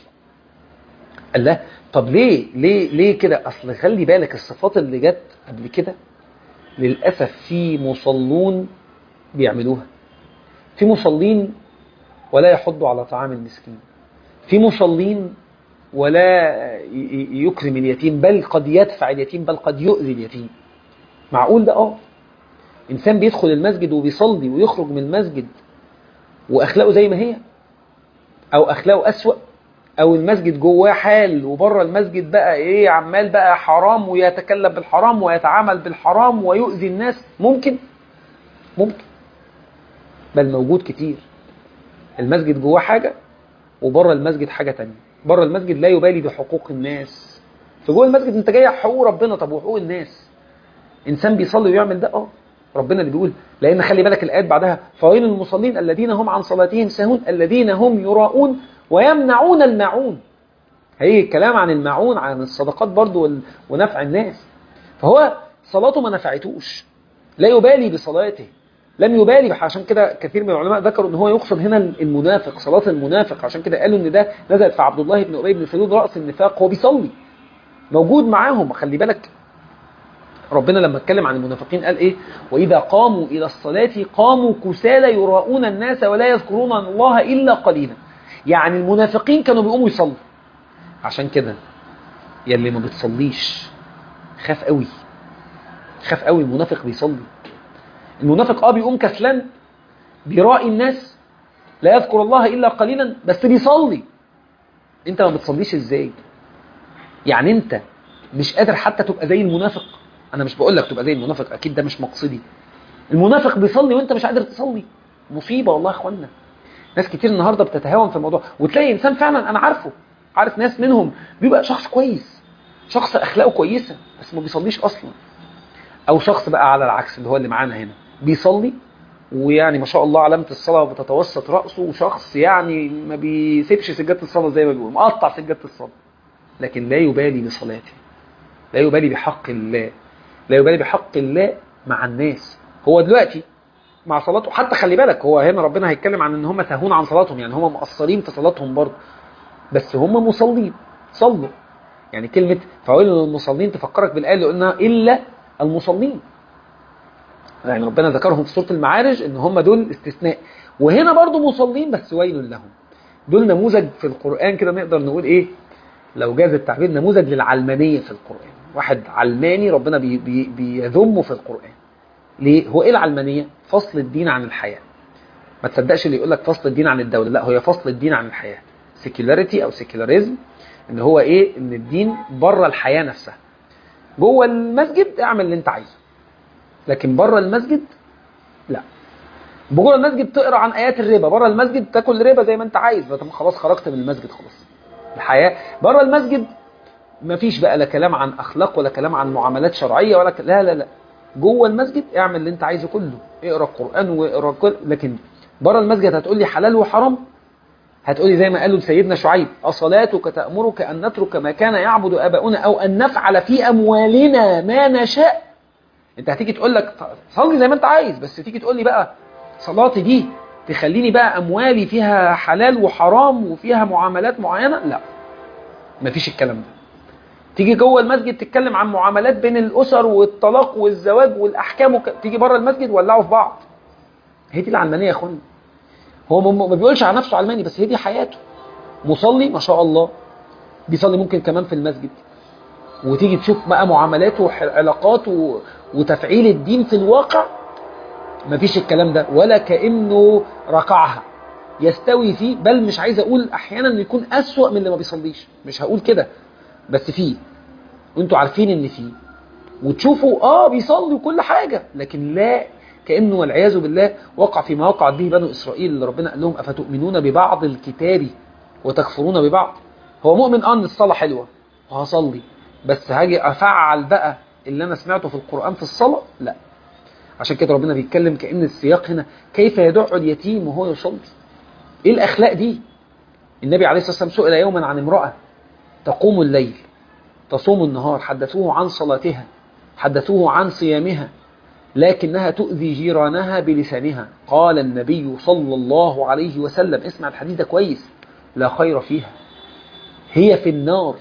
قال له طب ليه كده؟ أصل خلي بالك الصفات اللي جت قبل كده للأسف في مصلون بيعملوها. في مصلين ولا يحضوا على طعام المسكين، في مصلين ولا يكرم اليتيم، بل قد يدفع اليتيم، بل قد يؤذي اليتيم. معقول ده؟ إنسان بيدخل المسجد وبيصلي ويخرج من المسجد وأخلاقه زي ما هي، أو أخلاقه أسوأ، أو المسجد جواه حال وبره المسجد بقى إيه، عمال بقى حرام ويتكلم بالحرام ويتعامل بالحرام ويؤذي الناس. ممكن، بل موجود كتير. المسجد جواه حاجة وبره المسجد حاجة تانية. بره المسجد لا يبالي بحقوق الناس، في جوه المسجد انت جاي حقوق ربنا، طب وحقوق الناس؟ انسان بيصلي ويعمل ده ربنا اللي بيقول، لان خلي بالك الايات بعدها فويل للمصلين الذين هم عن صلاتهم ساهون الذين هم يراؤون ويمنعون الماعون. هي الكلام عن الماعون، عن الصدقات برضو ونفع الناس. فهو صلاته ما نفعتوش، لا يبالي بصلاته، لم يبالي. عشان كده كثير من العلماء ذكروا ان هو يقصد هنا المنافق، صلاة المنافق. عشان كده قالوا ان ده نزلت في عبد الله بن أبي بن سلول رأس النفاق، هو بيصلي موجود معاهم. خلي بالك ربنا لما اتكلم عن المنافقين قال ايه؟ وإذا قاموا إلى الصلاة قاموا كسالى يراؤون الناس ولا يذكرون الله إلا قليلا. يعني المنافقين كانوا بيقوموا يصلوا. عشان كده يلي ما بتصليش خاف قوي، خاف قوي. المنافق بيصلي، المنافق بيقوم كسلان، بيرائي الناس، لا يذكر الله إلا قليلا، بس بيصلي. انت ما بتصليش ازاي؟ يعني انت مش قادر حتى تبقى زي المنافق. انا مش بقول لك تبقى زي المنافق، اكيد ده مش مقصدي. المنافق بيصلي وانت مش قادر تصلي، مصيبة والله يا اخوانا. ناس كتير النهاردة بتتهاون في الموضوع، وتلاقي انسان فعلا انا عارف ناس منهم بيبقى شخص كويس، شخص اخلاقه كويسة، بس ما بيصليش اصلا. او شخص بقى على العكس اللي هو اللي معانا هنا، بيصلي ويعني ما شاء الله علامة الصلاة بتتوسط رأسه، وشخص يعني ما بيسيبش سجادة الصلاة زي ما بيقول، مقطع سجادة الصلاة، لكن لا يبالي بصلاته، لا يبالي بحق الله، لا يبالي بحق الله مع الناس. هو دلوقتي مع صلاته، حتى خلي بالك هو هنا ربنا هيتكلم عن ان هم ساهون عن صلاتهم، يعني هم مقصرين في صلاتهم برضه، بس هم مصلين، صلوا. يعني كلمة فويل للمصلين تفكرك بالآية اللي قلنا إلا المصلين، يعني ربنا ذكرهم في سورة المعارج ان هم دول استثناء، وهنا برضو مصلين بس ويل لهم. دول نموذج في القرآن كده، نقدر نقول ايه لو جاز التعبير، نموذج للعلمانية في القرآن. واحد علماني ربنا بيذمه في القرآن. ليه؟ هو ايه العلمانية؟ فصل الدين عن الحياة. ما تصدقش اللي يقول لك فصل الدين عن الدولة، لا، هي فصل الدين عن الحياة. سيكولاريتي او سيكولاريزم، ان هو ايه؟ ان الدين بره الحياة نفسها. جوه المسجد اعمل اللي انت عايزه، لكن بره المسجد لا. بجوه المسجد تقرا عن ايات الربا، بره المسجد تاكل ربا زي ما انت عايز، خلاص خرجت من المسجد، خلاص الحياه بره المسجد. ما فيش بقى لا كلام عن أخلاق ولا كلام عن معاملات شرعية ولا لا لا لا. جوه المسجد اعمل اللي انت عايزه كله، اقرأ القرآن واقرأ كل، لكن بره المسجد هتقول لي حلال وحرام، هتقول لي زي ما قالوا لسيدنا شعيب: أصلاتك تأمرك أن نترك ما كان يعبد آباؤنا أو أن نفعل في أموالنا ما نشاء. انت هتيجي تقول لك صلي زي ما انت عايز، بس تيجي تقول لي بقى صلاتي دي تخليني بقى أموالي فيها حلال وحرام وفيها معاملات معينة؟ لا، مفيش الكلام ده. تيجي جوه المسجد تتكلم عن معاملات بين الأسر والطلاق والزواج والأحكام تيجي بره المسجد ولعوا في بعض. هي دي العلمانية يا اخوانا. هو ما بيقولش عن نفسه علماني، بس هي دي حياته. مصلي ما شاء الله، بيصلي ممكن كمان في المسجد، وتيجي تشوف بقى معاملاته وعلاقاته وتفعيل الدين في الواقع، مفيش الكلام ده، ولا كأنه ركعها يستوي فيه. بل مش عايز أقول أحيانا أن يكون أسوأ من اللي ما بيصليش، مش هقول كده، بس فيه، وانتوا عارفين ان فيه، وتشوفوا بيصلي وكل حاجة، لكن لا، كأنه والعياذ بالله وقع فيما وقعت به بنو إسرائيل، اللي ربنا قال لهم: أفتؤمنون ببعض الكتاب وتكفرون ببعض. هو مؤمن ان الصلاة حلوة وهصلي، بس هاجي أفعل بقى اللي أنا سمعته في القرآن في الصلاة؟ لا. عشان كده ربنا بيتكلم كأن السياق هنا كيف يدع اليتيم وهو يصلي. ايه الأخلاق دي؟ النبي عليه الصلاة والسلام سئل يوما عن امرأة تقوم الليل تصوم النهار، حدثوه عن صلاتها، حدثوه عن صيامها، لكنها تؤذي جيرانها بلسانها. قال النبي صلى الله عليه وسلم، اسمع الحديث ده كويس: لا خير فيها، هي في النار.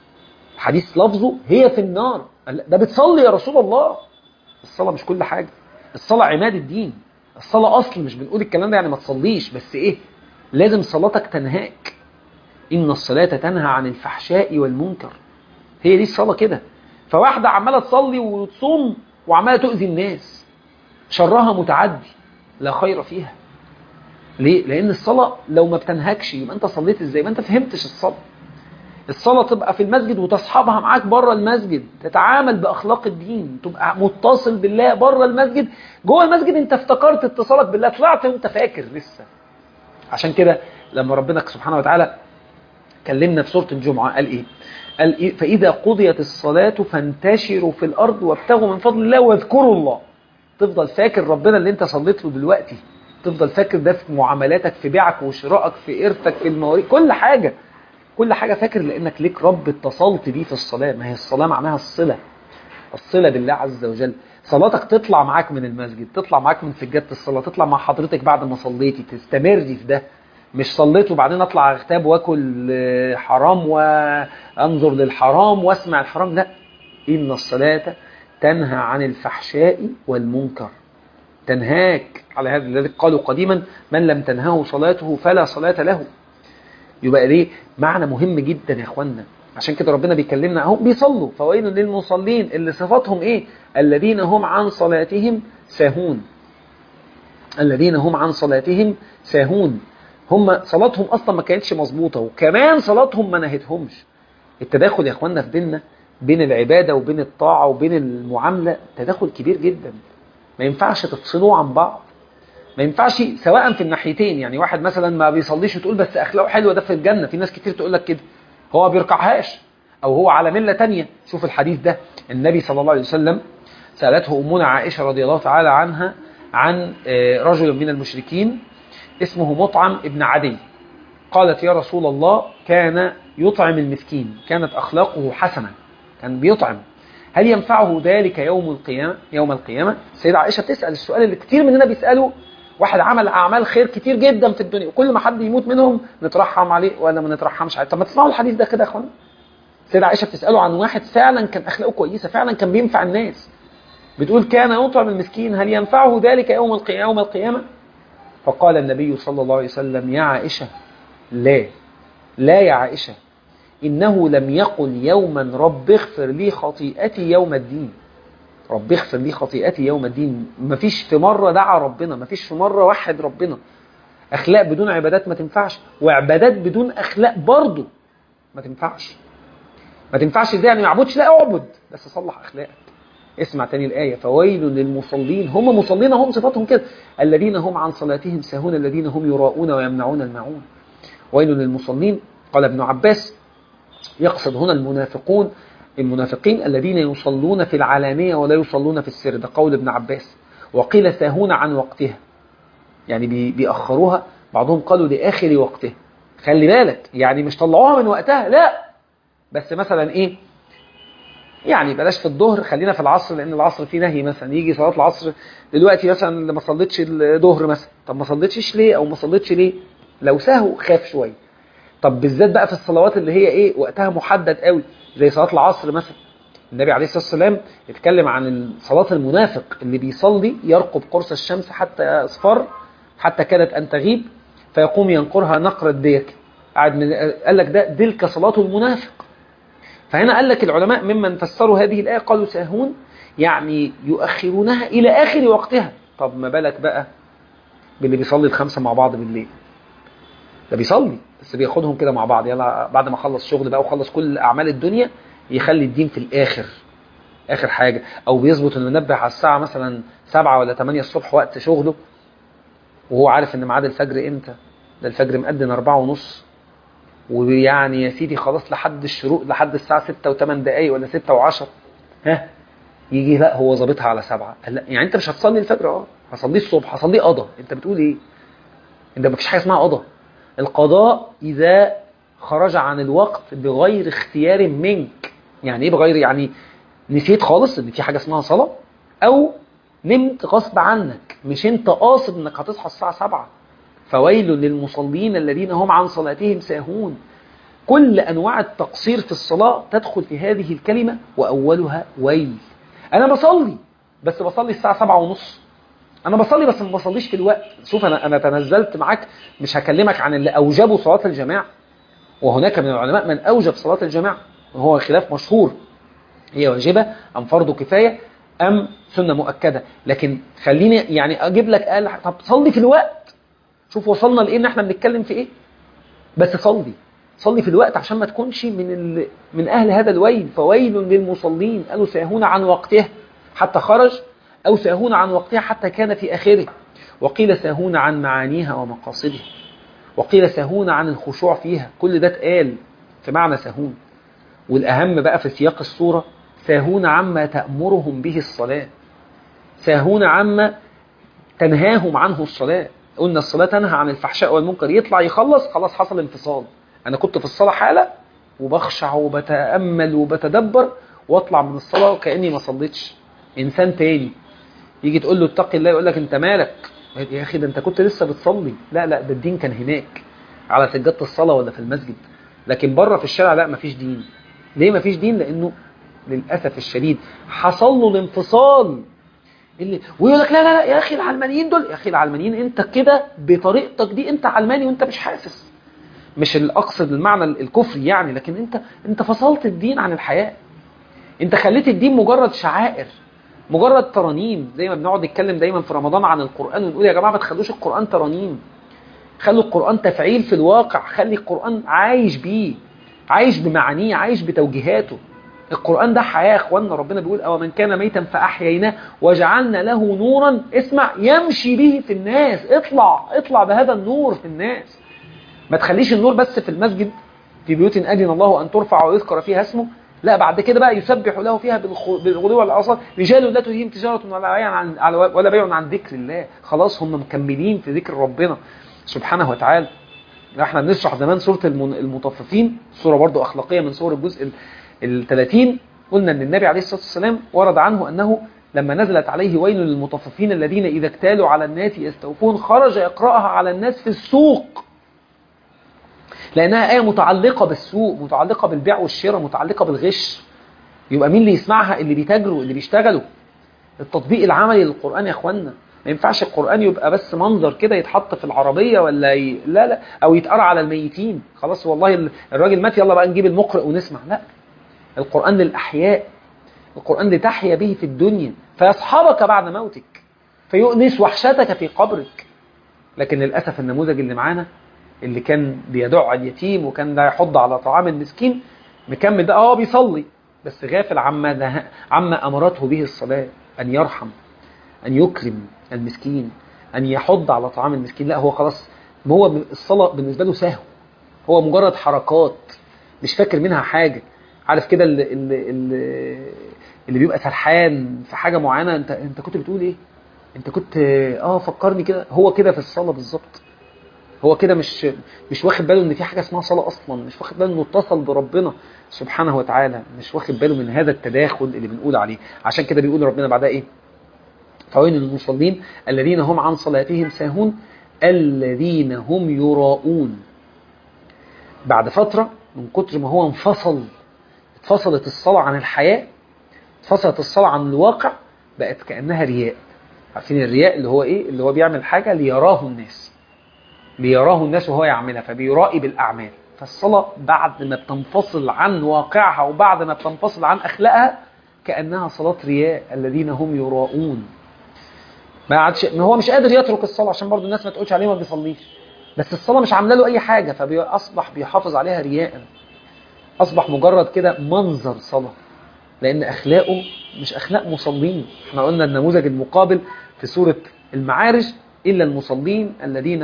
حديث لفظه هي في النار. ده بتصلي يا رسول الله. الصلاة مش كل حاجة، الصلاة عماد الدين، الصلاة أصل. مش بنقول الكلام ده يعني ما تصليش، بس إيه، لازم صلاتك تنهاك. إن الصلاة تنهى عن الفحشاء والمنكر. هي دي الصلاة كده. فواحدة عمالة تصلي وتصوم وعمالة تؤذي الناس، شرها متعدي، لا خير فيها. ليه؟ لأن الصلاة لو ما بتنهكش يبقى أنت صليت إزاي؟ ما أنت فهمتش الصلاة. الصلاة تبقى في المسجد وتصحبها معاك بره المسجد، تتعامل بأخلاق الدين، تبقى متصل بالله بره المسجد. جوه المسجد أنت افتكرت اتصالك بالله، طلعت وأنت فاكر لسه. عشان كده لما ربنا سبحانه وتعالى كلمنا في سورة الجمعة قال إيه؟ قال إيه؟ فإذا قضيت الصلاة فانتشروا في الأرض وابتغوا من فضل الله واذكروا الله. تفضل فاكر ربنا اللي انت صليت له دلوقتي، تفضل فاكر ده في معاملاتك، في بيعك وشرائك، في إرثك، في المواريث، كل حاجة، كل حاجة فاكر، لأنك ليك رب اتصلت بيه في الصلاة. ما هي الصلاة معناها الصلة، الصلة بالله عز وجل. صلاتك تطلع معاك من المسجد، تطلع معاك من سجادة الصلاة، تطلع مع حضرتك بعد ما صليتي، تستمري في ده. مش صليت وبعدين اطلع اغتاب واكل حرام وانظر للحرام واسمع الحرام، لا. إن الصلاة تنهى عن الفحشاء والمنكر، تنهاك على هذا. الذي قالوا قديما: من لم تنهه صلاته فلا صلاة له. يبقى ليه معنى مهم جدا يا اخوانا. عشان كده ربنا بيكلمنا اهو بيصلوا: فويل للمصلين، اللي صفاتهم ايه؟ الذين هم عن صلاتهم ساهون. الذين هم عن صلاتهم ساهون، هم صلاتهم اصلا ما كانتش مظبوطه، وكمان صلاتهم ما نهتهمش. التداخل يا اخوانا في ديننا بين العباده وبين الطاعه وبين المعامله تداخل كبير جدا، ما ينفعش تفصلوا عن بعض. ما ينفعش سواء في الناحيتين. يعني واحد مثلا ما بيصليش وتقول بس اخلاقه حلوه ده في الجنه، في ناس كتير تقول لك كده، هو ما بيركعهاش او هو على مله تانية. شوف الحديث ده، النبي صلى الله عليه وسلم سالته امنا عائشه رضي الله تعالى عنها عن رجل من المشركين اسمه مطعم ابن عدي. قالت: يا رسول الله، كان يطعم المسكين، كانت اخلاقه حسنه، كان بيطعم، هل ينفعه ذلك يوم القيامه؟ يوم القيامه السيده عائشه بتسال السؤال اللي كتير مننا بيساله. واحد عمل اعمال خير كتير جدا في الدنيا، وكل ما حد يموت منهم نترحم عليه ولا ما نترحمش عليه. طب ما تسمعوا الحديث ده كده يا اخوانا. السيده عائشه بتساله عن واحد فعلا كان اخلاقه كويسه، فعلا كان بينفع الناس، بتقول: كان يطعم المسكين، هل ينفعه ذلك يوم القيامه؟ فقال النبي صلى الله عليه وسلم: يا عائشه، لا، لا يا عائشه، إنه لم يقل يوما رب اغفر لي خطيئتي يوم الدين. رب اغفر لي خطيئتي يوم الدين. مفيش في مرة دعا ربنا، مفيش في مرة وحد ربنا. أخلاق بدون عبادات ما تنفعش، وعبادات بدون أخلاق برضو ما تنفعش. ما تنفعش ازاي؟ يعني ما اعبدش، لا اعبد، بس صلح أخلاقك. اسمع تاني الآية: فويل للمصلين، هم مصلين، هم صفاتهم كده، الذين هم عن صلاتهم ساهون، الذين هم يراؤون ويمنعون الماعون. ويل للمصلين. قال ابن عباس: يقصد هنا المنافقين الذين يصلون في العلانية ولا يصلون في السر، ده قول ابن عباس. وقيل ساهون عن وقتها، يعني بيأخروها، بعضهم قالوا لآخر وقتها. خلي بالك، يعني مش طلعوها من وقتها، لا، بس مثلا ايه، يعني بلاش في الظهر، خلينا في العصر، لان العصر فيه نهي. مثلا يجي صلاة العصر دلوقتي، مثلا اللي ما صليتش الظهر مثلا، طب ما صليتش ليه، او ما صليتش ليه؟ لو سهو خاف شويه. طب بالذات بقى في الصلوات اللي هي ايه وقتها محدد قوي، زي صلاة العصر مثلا، النبي عليه الصلاة والسلام اتكلم عن صلاة المنافق اللي بيصلي يرقب قرص الشمس حتى اصفر، حتى كادت ان تغيب، فيقوم ينقرها نقر الديك. قال لك ده تلك صلاة المنافق. فهنا قال لك العلماء ممن فسروا هذه الآية قالوا ساهون يعني يؤخرونها إلى آخر وقتها. طب ما بالك بقى باللي بيصلي الخمسة مع بعض بالليل، ده بيصلي بس بياخدهم كده مع بعض، يلا بعد ما خلص شغل بقى وخلص كل أعمال الدنيا يخلي الدين في الآخر، آخر حاجة. أو بيظبط إنه ينبه على الساعة مثلا 7 ولا 8 الصبح وقت شغله، وهو عارف إن ميعاد الفجر إمتى، ده الفجر مقدن 4:30، ويعني يا سيدي خلاص لحد الشروق، لحد الساعة 6:08 ولا 6:10، ها يجي لا هو ظابطها على 7. لا يعني انت مش هتصلي الفجر، هصلي الصبح، هصلي قضاء. انت بتقول ايه؟ انت مفيش حاجة اسمها قضاء. القضاء إذا خرج عن الوقت بغير اختيار منك. يعني ايه بغير؟ يعني نسيت خالص ان في حاجة اسمها صلاة، او نمت غصب عنك، مش انت قاصد انك هتصحى الساعة 7. فويل للمصلين الذين هم عن صلاتهم ساهون. كل أنواع التقصير في الصلاة تدخل في هذه الكلمة، وأولها ويل. أنا بصلي بس بصلي الساعة 7:30، أنا بصلي بس ما بصليش في الوقت. شوف أنا تنزلت معاك، مش هكلمك عن اللي أوجبوا صلاة الجماعة، وهناك من العلماء من أوجب صلاة الجماعة، وهو خلاف مشهور، هي واجبة أم فرض كفاية أم سنة مؤكدة. لكن خليني يعني أجيب لك طب صلي في الوقت. شوف وصلنا لإيه، إن إحنا بنتكلم في إيه. بس صلي في الوقت عشان ما تكونش من أهل هذا الويل. فويل للمصلين، قالوا ساهون عن وقته حتى خرج، أو ساهون عن وقتها حتى كان في آخره. وقيل ساهون عن معانيها ومقاصدها، وقيل ساهون عن الخشوع فيها. كل ده اتقال في معنى ساهون. والأهم بقى في سياق السورة، ساهون عما تأمرهم به الصلاة، ساهون عما تنهاهم عنه الصلاة. قلنا الصلاة تنهى عن الفحشاء والمنكر، يطلع يخلص خلاص حصل انفصال. أنا كنت في الصلاة حالة وبخشع وبتأمل وبتدبر، واطلع من الصلاة وكأني ما صليتش، إنسان تاني. يجي تقول له اتقي الله، يقول لك أنت مالك يا أخي، ده أنت كنت لسه بتصلي. لا ده الدين كان هناك على سجادة الصلاة ولا في المسجد، لكن بره في الشارع لا مفيش دين. ليه مفيش دين؟ لأنه للأسف الشديد حصل له الانفصال. ويقول لك لا يا اخي العلمانيين دول، يا اخي العلمانيين انت كده بطريقتك دي انت علماني وانت مش حاسس. مش الاقصد المعنى الكفري يعني، لكن انت فصلت الدين عن الحياة. انت خليت الدين مجرد شعائر، مجرد ترانيم. زي ما بنقعد نتكلم دايما في رمضان عن القرآن ونقول يا جماعة ما تخلوش القرآن ترانيم، خلوا القرآن تفعيل في الواقع. خلي القرآن عايش بيه، عايش بمعانيه، عايش بتوجيهاته. القرآن ده حياة يا اخوانا. ربنا بيقول أو من كان ميتا فأحييناه وجعلنا له نورا، اسمع، يمشي به في الناس. اطلع بهذا النور في الناس. ما تخليش النور بس في المسجد، في بيوت أذن الله أن ترفع ويذكر فيها اسمه. لا بعد كده بقى يسبح له فيها بالغدو والآصال رجال لا تلهيهم تجارة ولا بيع عن ذكر الله. خلاص هم مكملين في ذكر ربنا سبحانه وتعالى. احنا بنشرح زمان سورة المطففين، سورة برضو أخلاقية من سور الجزء 30. قلنا أن النبي عليه الصلاة والسلام ورد عنه أنه لما نزلت عليه ويل للمطففين الذين إذا اكتالوا على الناس يستوفون، خرج يقرأها على الناس في السوق، لأنها آية متعلقة بالسوق، متعلقة بالبيع والشراء، متعلقة بالغش. يبقى مين اللي يسمعها؟ اللي بيتاجروا، اللي بيشتغلوا. التطبيق العملي للقرآن يا أخوانا. ما ينفعش القرآن يبقى بس منظر كده يتحط في العربية ولا لا أو يتقرأ على الميتين. خلاص والله الراجل مات يلا بقى نجيب المقرئ ونسمع. لا، القرآن للأحياء، القرآن لتحيا به في الدنيا فيصحبك بعد موتك، فيؤنس وحشتك في قبرك. لكن للأسف النموذج اللي معانا اللي كان بيدع اليتيم وكان لا يحض على طعام المسكين، مكمل ده بيصلي بس غافل عما أمرته به الصلاة، أن يرحم، أن يكرم المسكين، أن يحض على طعام المسكين. لا هو خلاص، هو الصلاة بالنسبة له سهو، هو مجرد حركات، مش فاكر منها حاجة. عارف كده اللي بيبقى سرحان في حاجة معينة، انت كنت بتقول ايه، انت كنت فكرني كده. هو كده في الصلاة بالظبط، هو كده مش واخد باله ان في حاجة اسمها صلاة اصلا، مش واخد باله انه اتصل بربنا سبحانه وتعالى، مش واخد باله من هذا التداخل اللي بنقول عليه. عشان كده بيقول ربنا بعدها ايه؟ فويل للمصلين الذين هم عن صلاتهم ساهون الذين هم يراؤون. بعد فترة من كتر ما هو اتفصلت الصلاة عن الحياة، اتفصلت الصلاة عن الواقع، بقت كأنها رياء. عارفين الرياء اللي هو ايه؟ اللي هو بيعمل حاجة ليراه الناس وهو يعملها، فبيرائي بالأعمال. فالصلاة بعد ما بتنفصل عن واقعها وبعد ما بتنفصل عن أخلاقها كأنها صلاة رياء، الذين هم يراؤون. ما هو مش قادر يترك الصلاة عشان برضو الناس ما تقولش عليه ما بيصليش، بس الصلاة مش عامله له أي حاجة، فأصبح بيحافظ عليها رياء، أصبح مجرد كده منظر صلاة، لأن أخلاقه مش أخلاق مصلين. احنا قلنا النموذج المقابل في سورة المعارج: إلا المصلين الذين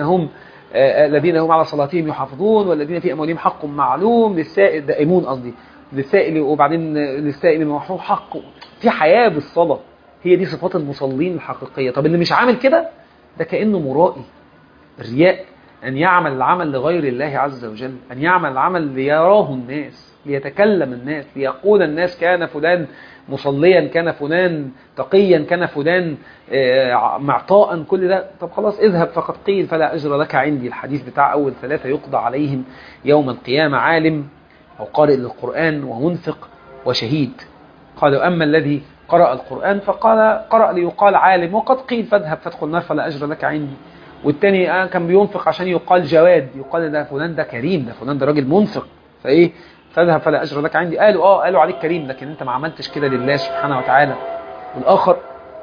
هم على صلاتهم يحافظون والذين في أموالهم حق معلوم للسائل، دائمون قصدي، للسائل، وبعدين للسائل محروم حق. في حياة بالصلاة، هي دي صفات المصلين الحقيقية. طب اللي مش عامل كده ده كأنه مرائي. الرياء أن يعمل العمل لغير الله عز وجل، أن يعمل العمل ليراه الناس، ليتكلم الناس، ليقول الناس كان فلان مصليا، كان فلان تقيا، كان فلان معطاء، كل ده. طب خلاص اذهب فقد قيل فلا أجر لك عندي. الحديث بتاع أول 3 يقضى عليهم يوم القيامة: عالم أو قارئ للقرآن ومنفق وشهيد. قالوا أما الذي قرأ القرآن فقال قرأ ليقال عالم وقد قيل فاذهب فادخل النار فلا أجر لك عندي. والتاني كان بينفق عشان يقال جواد، يقال ده فلان ده كريم، ده فلان ده راجل منفق، فايه فاذهب فلا أجر لك عندي. قالوا عليك كريم لكن انت ما عملتش كده لله سبحانه وتعالى. والآخر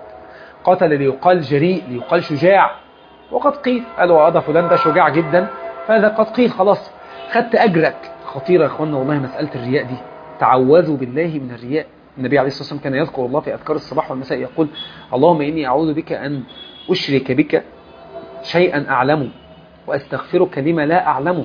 قاتل ليقال جريء، ليقال شجاع، وقد قيل قالوا ده فلان ده شجاع جدا، فهذا قد قيل خلاص خدت أجرك. خطيرة يا اخوانا والله مسألة الرياء دي، تعوذوا بالله من الرياء. النبي عليه الصلاة والسلام كان يذكر الله في أذكار الصباح والمساء يقول: اللهم إني أعوذ بك أن أشرك بك شيئا أعلمه وأستغفرك لما لا أعلمه.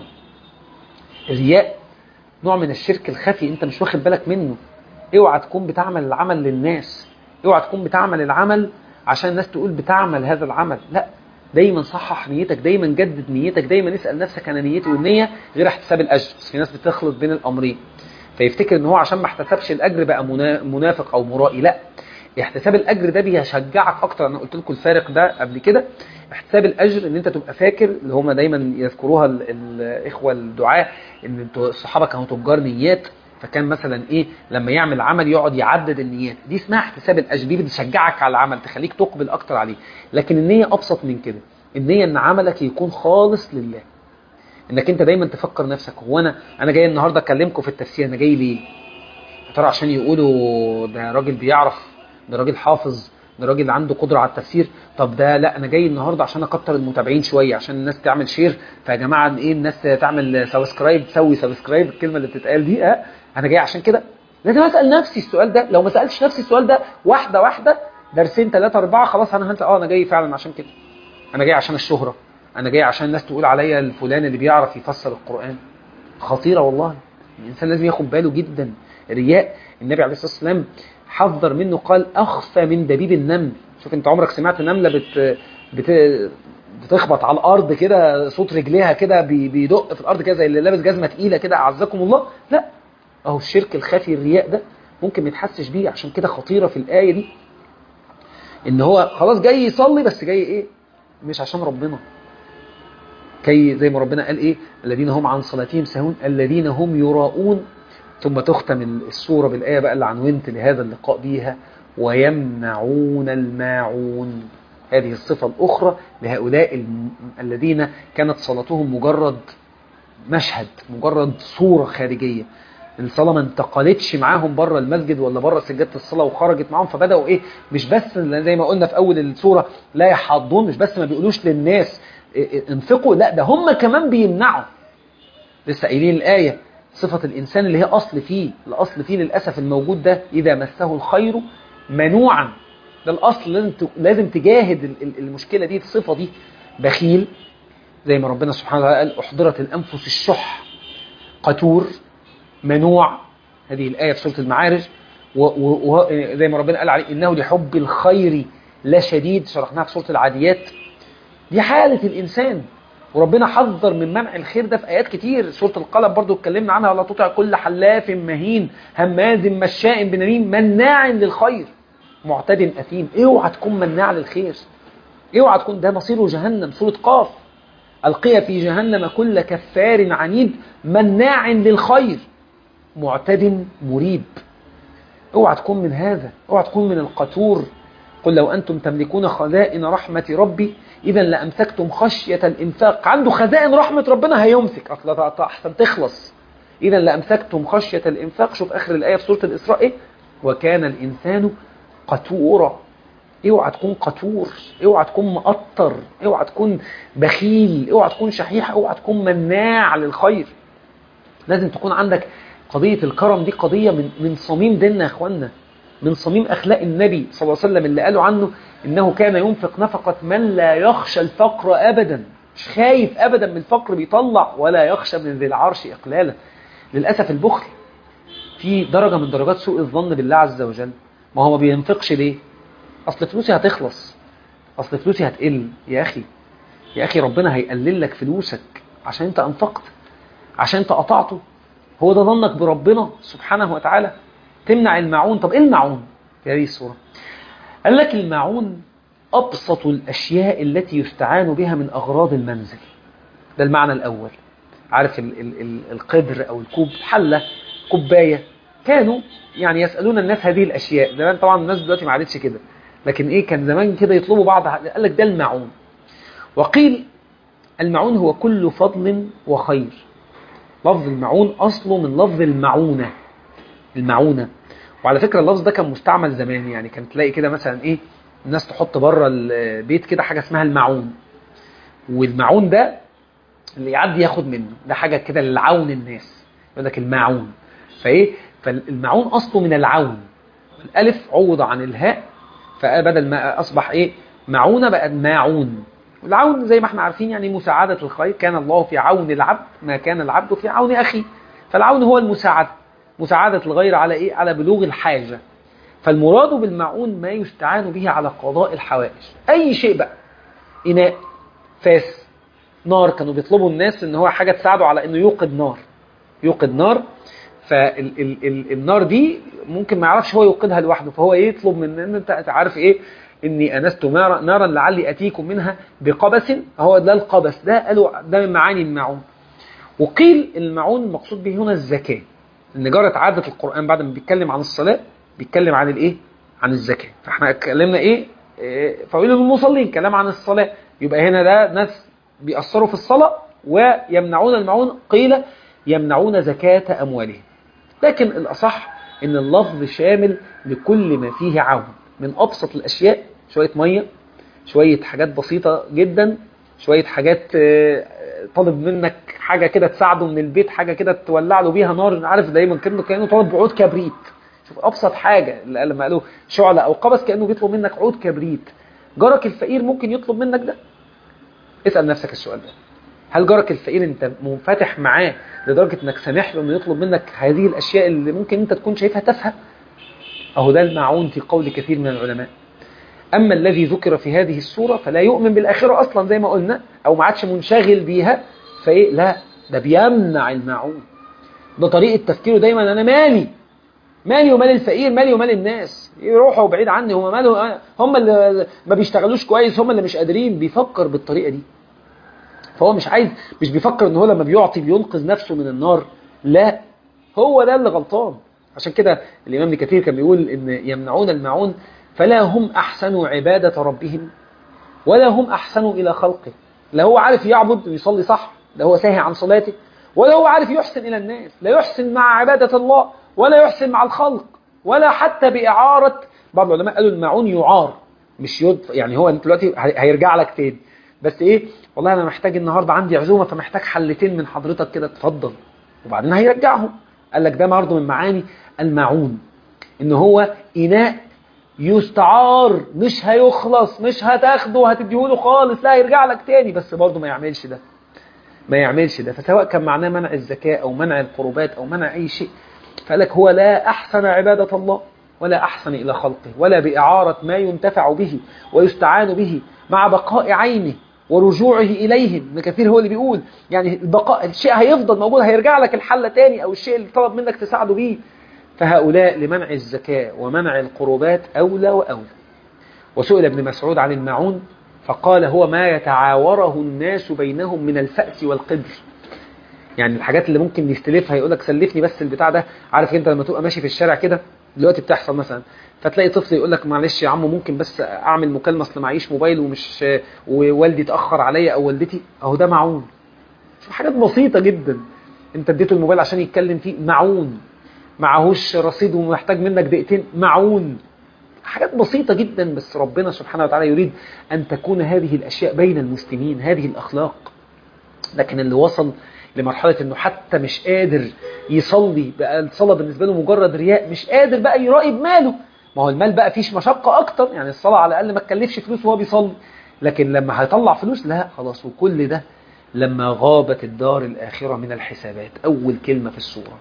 الرياء نوع من الشرك الخفي انت مش واخد بالك منه. اوعى تكون بتعمل العمل للناس، اوعى تكون بتعمل العمل عشان الناس تقول بتعمل هذا العمل، لا. دايما صحح نيتك، دايما جدد نيتك، دايما اسأل نفسك انا نيتي، والنية غير احتساب الأجر. بس في ناس بتخلط بين الأمرين فيفتكر ان هو عشان ما احتسبش الأجر بقى منافق أو مرائي. لا، احتساب الأجر ده بيشجعك أكتر. أنا قلت لكم الفارق ده قبل كده. احتساب الأجر ان انت تبقى فاكر، اللي هم دايما يذكروها الإخوة الدعاء، ان الصحابة كانوا تجار نيات، فكان مثلا لما يعمل عمل يقعد يعدد النيات، دي اسمها احتساب الأجر، دي بتشجعك على العمل، تخليك تقبل أكتر عليه. لكن النية أبسط من كده، النية ان عملك يكون خالص لله، انك انت دايما تفكر نفسك: هو انا جاي النهارده اكلمكم في التفسير، انا جاي ليه؟ ترى عشان يقولوا ده راجل بيعرف، ده راجل حافظ، ده راجل عنده قدرة على التفسير؟ طب ده لا، انا جاي النهارده عشان اكتر المتابعين شويه، عشان الناس تعمل شير، فيا جماعه الناس تعمل سبسكرايب، تسوي سبسكرايب، الكلمه اللي بتتقال دي. انا جاي عشان كده. لازم اسال نفسي السؤال ده. لو ما سالتش نفسي السؤال ده واحده واحده، درسين 3 4، خلاص انا انا جاي فعلا عشان كده، انا جاي عشان الشهره، انا جاي عشان الناس تقول عليا الفلان اللي بيعرف يفسر القرآن. خطيرة والله، الإنسان لازم ياخد باله جدا. الرياء النبي عليه الصلاة والسلام حذر منه، قال: أخفى من دبيب النمل. شوف انت عمرك سمعت نملة بتخبط على الأرض كده، صوت رجليها كده بيدق في الأرض كده زي اللي لابس جزمة تقيلة كده، أعزكم الله؟ لا، أهو الشرك الخفي الرياء ده ممكن ما يتحسش بيه. عشان كده خطيرة في الآية دي إن هو خلاص جاي يصلي، بس جاي مش عشان ربنا، كي زي ما ربنا قال الذين هم عن صلاتهم ساهون الذين هم يراؤون. ثم تختم السورة بالآية بقى اللي عنونت لهذا اللقاء بيها: ويمنعون الماعون. هذه الصفة الأخرى لهؤلاء الذين كانت صلاتهم مجرد مشهد، مجرد صورة خارجية. الصلاة ما انتقلتش معاهم بره المسجد ولا بره سجادة الصلاة وخرجت معاهم، فبدأوا مش بس زي ما قلنا في أول السورة لا يحضون، مش بس ما بيقولوش للناس انفقوا، لا ده هم كمان بيمنعوا. لسه قايلين الآية صفة الإنسان اللي هي الأصل فيه للأسف الموجود ده: إذا مسه الخير منوعا. ده الأصل، لازم تجاهد المشكلة دي، الصفة دي. بخيل، زي ما ربنا سبحانه وتعالى قال: أحضرت الأنفس الشح، قتور، منوع. هذه الآية في سورة المعارج، وزي ما ربنا قال عليه إنه لحب الخير لا شديد، شرحناها في سورة العاديات. دي حالة الإنسان، وربنا حذر من منع الخير ده في آيات كتير. سورة القلم برضو اتكلمنا عنها، ولا تطع كل حلاف مهين هماز مشاء بنميم مناع للخير معتد أثيم. اوعى تكون مناع للخير، اوعى تكون، ده مصيره جهنم. سورة قاف، ألقي في جهنم كل كفار عنيد مناع للخير معتد مريب. اوعى تكون من هذا، اوعى تكون من القتور. قل لو أنتم تملكون خزائن رحمة ربي إذا لأمسكتم خشية الإنفاق. عنده خزائن رحمة ربنا هيمسك، أحسن تخلص. إذا لأمسكتم خشية الإنفاق. شوف آخر الآية في سورة الإسراء إيه؟ وكان الإنسان قتورا. اوعى تكون قتور، اوعى تكون مقطر، اوعى تكون بخيل، اوعى تكون شحيح، اوعى تكون مناع للخير. لازم تكون عندك قضية الكرم. دي قضية من صميم ديننا يا اخوانا، من صميم أخلاق النبي صلى الله عليه وسلم، اللي قالوا عنه إنه كان ينفق نفقة من لا يخشى الفقر أبدا. مش خايف أبدا من الفقر، بيطلع ولا يخشى من ذي العرش إقلالا. للأسف البخل في درجة من درجات سوء الظن بالله عز وجل. ما هو ما بينفقش ليه؟ أصل فلوسي هتخلص، أصل فلوسي هتقل. يا أخي ربنا هيقلل لك فلوسك عشان أنت أنفقت، عشان أنت قطعته. هو ده ظنك بربنا سبحانه وتعالى؟ تمنع الماعون. طب إيه الماعون في هذه الصورة؟ قال لك الماعون أبسط الأشياء التي يستعان بها من أغراض المنزل. ده المعنى الأول. عارف القدر أو الكوب، حلة، كوباية، كانوا يعني يسألون الناس هذه الأشياء زمان. طبعا الناس دلوقتي ما عادتش كده، لكن إيه، كان زمان كده يطلبوا بعض. قال لك ده الماعون. وقيل الماعون هو كل فضل وخير. لفظ الماعون أصله من لفظ المعونة، المعونة. وعلى فكرة اللفظ ده كان مستعمل زمان، يعني كان تلاقي كده مثلا إيه، الناس تحط بره البيت كده حاجة اسمها الماعون، والماعون ده اللي يعدي ياخد منه، ده حاجة كده للعون الناس، يقول لك الماعون. فالماعون أصله من العون، الألف عوض عن الهاء، فبدل ما أصبح إيه معونة بقى ماعون. والعون زي ما احنا عارفين يعني مساعدة الخير. كان الله في عون العبد ما كان العبد في عون أخيه. فالعون هو المساعدة، مساعدة الغير على إيه؟ على بلوغ الحاجة. فالمراد بالمعون ما يستعان به على قضاء الحوائج. أي شيء بقى، إناء، فاس، نار. كانوا بيطلبوا الناس إن هو حاجة تساعده على إنه يوقد نار، يوقد نار. فالنار دي ممكن ما يعرفش هو يوقدها لوحده، فهو يطلب من إن أنت عارف إيه، إني أنست نارا لعلي أتيكم منها بقبس. هو ده القبس، ده قالوا ده من معاني المعون. وقيل المعون المقصود به هنا الزكاة، إن جرت عادة القرآن بعد ما بيتكلم عن الصلاة بيتكلم عن الإيه؟ عن الزكاة. فإحنا اتكلمنا إيه؟ فويل للمصلين، كلام عن الصلاة. يبقى هنا ده ناس بيأثروا في الصلاة ويمنعون المعون. قيل يمنعون زكاة أموالهم. لكن الأصح إن اللفظ شامل لكل ما فيه عون، من أبسط الأشياء، شوية مية، شوية حاجات بسيطة جدا، شوية حاجات طالب منك حاجة كده تساعده من البيت، حاجة كده تولع له بيها نار. عارف دايما كأنه طالب بعود كبريت. شوف أبسط حاجة لما قالوا شعلة أو قبس كأنه بيطلب منك عود كبريت. جارك الفقير ممكن يطلب منك ده؟ اسأل نفسك السؤال ده. هل جارك الفقير انت منفتح معاه لدرجة انك سامح له انه يطلب منك هذه الاشياء اللي ممكن انت تكون شايفها تافهة؟ اهو ده المعون في قول كثير من العلماء. اما الذي ذكر في هذه السورة فلا يؤمن بالاخرة اصلا زي ما قلنا، او ما عادش منشغل بيها، فايه؟ لا، ده بيمنع المعون. ده طريقة تفكيره دايما، انا مالي ومال الفقير، مالي ومال الناس، يروحوا بعيد عني، هم ماله، هم اللي ما بيشتغلوش كويس، هم اللي مش قادرين. بيفكر بالطريقة دي. فهو مش بيفكر ان هو لما بيعطي بينقذ نفسه من النار، لا، هو ده اللي غلطان. عشان كده الإمام ابن كثير كان بيقول ان يمنعون المعون فلا هم أحسنوا عبادة ربهم ولا هم أحسنوا إلى خلقه. لا هو عارف يعبد ويصلي صح، لا هو ساهي عن صلاته، ولا هو عارف يحسن إلى الناس، لا يحسن مع عبادة الله ولا يحسن مع الخلق، ولا حتى بإعارة. بعض العلماء قالوا المعون يعار مش يعني هو دلوقتي هيرجع لك تاني، بس ايه، والله انا محتاج النهارده عندي عزومه فمحتاج حلتين من حضرتك كده، اتفضل، وبعدين هيرجعهم. قال لك ده برضه من معاني المعون، ان هو اناء يستعار، مش هيخلص، مش هتاخده وهتديهوله خالص، لا هيرجع لك تاني، بس برضه ما يعملش ده. ما يعملش ده، فسواء كان معناه منع الزكاة أو منع القربات أو منع أي شيء، فقال لك هو لا أحسن عبادة الله ولا أحسن إلى خلقه ولا بإعارة ما ينتفع به ويستعان به مع بقاء عينه ورجوعه إليهم. ابن كثير هو اللي بيقول يعني البقاء، الشيء هيفضل موجود، هيرجع لك الحلة تاني أو الشيء اللي طلب منك تساعده بيه. فهؤلاء لمنع الزكاة ومنع القربات أولى وأولى. وسئل ابن مسعود عن الماعون فقال هو ما يتعاوره الناس بينهم من الفأس والقدر. يعني الحاجات اللي ممكن نستلفها، يقول لك سلفني بس البتاع ده. عارف انت لما تبقى ماشي في الشارع كده دلوقتي بتحصل مثلا، فتلاقي طفل يقول لك معلش يا عم ممكن بس اعمل مكالمه اصل معيش موبايل ووالدي اتاخر عليا او والدتي، اهو ده معون. شوف حاجات بسيطه جدا، انت اديته الموبايل عشان يتكلم فيه، معون. معهوش رصيد ومحتاج منك دقيقتين، معون. حاجات بسيطة جدا، بس ربنا سبحانه وتعالى يريد أن تكون هذه الأشياء بين المسلمين، هذه الأخلاق. لكن اللي وصل لمرحلة أنه حتى مش قادر يصلي، بقى الصلاة بالنسبة له مجرد رياء، مش قادر بقى يراقب ماله. ما هو المال بقى فيش مشقة أكتر، يعني الصلاة على الأقل ما تكلفش فلوس وهو بيصلي، لكن لما هيطلع فلوس لا خلاص. وكل ده لما غابت الدار الآخرة من الحسابات. أول كلمة في السورة،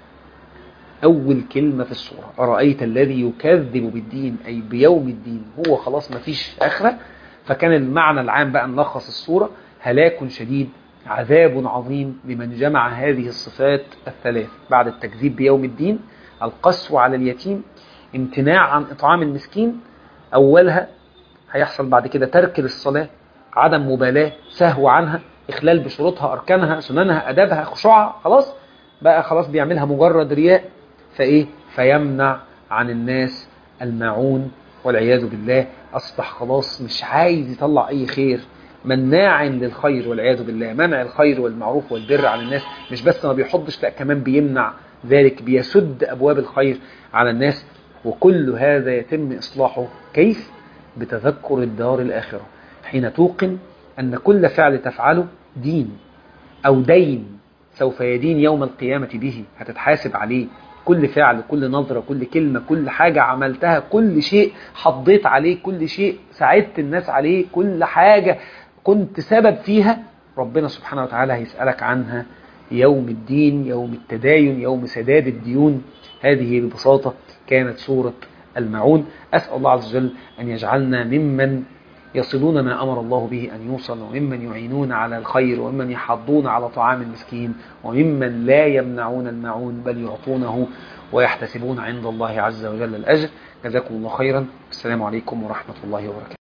أول كلمة في السورة، أرأيت الذي يكذب بالدين أي بيوم الدين، هو خلاص ما فيش آخرة. فكان المعنى العام بقى نلخص السورة: هلاك شديد، عذاب عظيم لمن جمع هذه الصفات الثلاث بعد التكذيب بيوم الدين: القسو على اليتيم، امتناع عن إطعام المسكين، أولها هيحصل بعد كده ترك للصلاة، عدم مبالاة، سهو عنها، إخلال بشروطها، أركانها، سننها، أدابها، خشوعها، خلاص بقى خلاص بيعملها مجرد رياء. فإيه؟ فيمنع عن الناس الماعون والعياذ بالله. أصبح خلاص مش عايز يطلع أي خير، مناع للخير والعياذ بالله، منع الخير والمعروف والبر عن الناس. مش بس ما بيحضش، لا كمان بيمنع ذلك، بيسد أبواب الخير على الناس. وكل هذا يتم إصلاحه كيف؟ بتذكر الدار الآخرة، حين توقن أن كل فعل تفعله دين أو دين سوف يدين يوم القيامة به، هتتحاسب عليه. كل فعل، كل نظرة، كل كلمة، كل حاجة عملتها، كل شيء حضيت عليه، كل شيء ساعدت الناس عليه، كل حاجة كنت سبب فيها، ربنا سبحانه وتعالى هيسألك عنها يوم الدين، يوم التداين، يوم سداد الديون. هذه ببساطة كانت سورة الماعون. أسأل الله عز وجل أن يجعلنا ممن يصلون ما أمر الله به أن يوصل، وممن يعينون على الخير، وممن يحضون على طعام المسكين، وممن لا يمنعون الماعون بل يعطونه ويحتسبون عند الله عز وجل الأجر. جزاكم الله خيرا. السلام عليكم ورحمة الله وبركاته.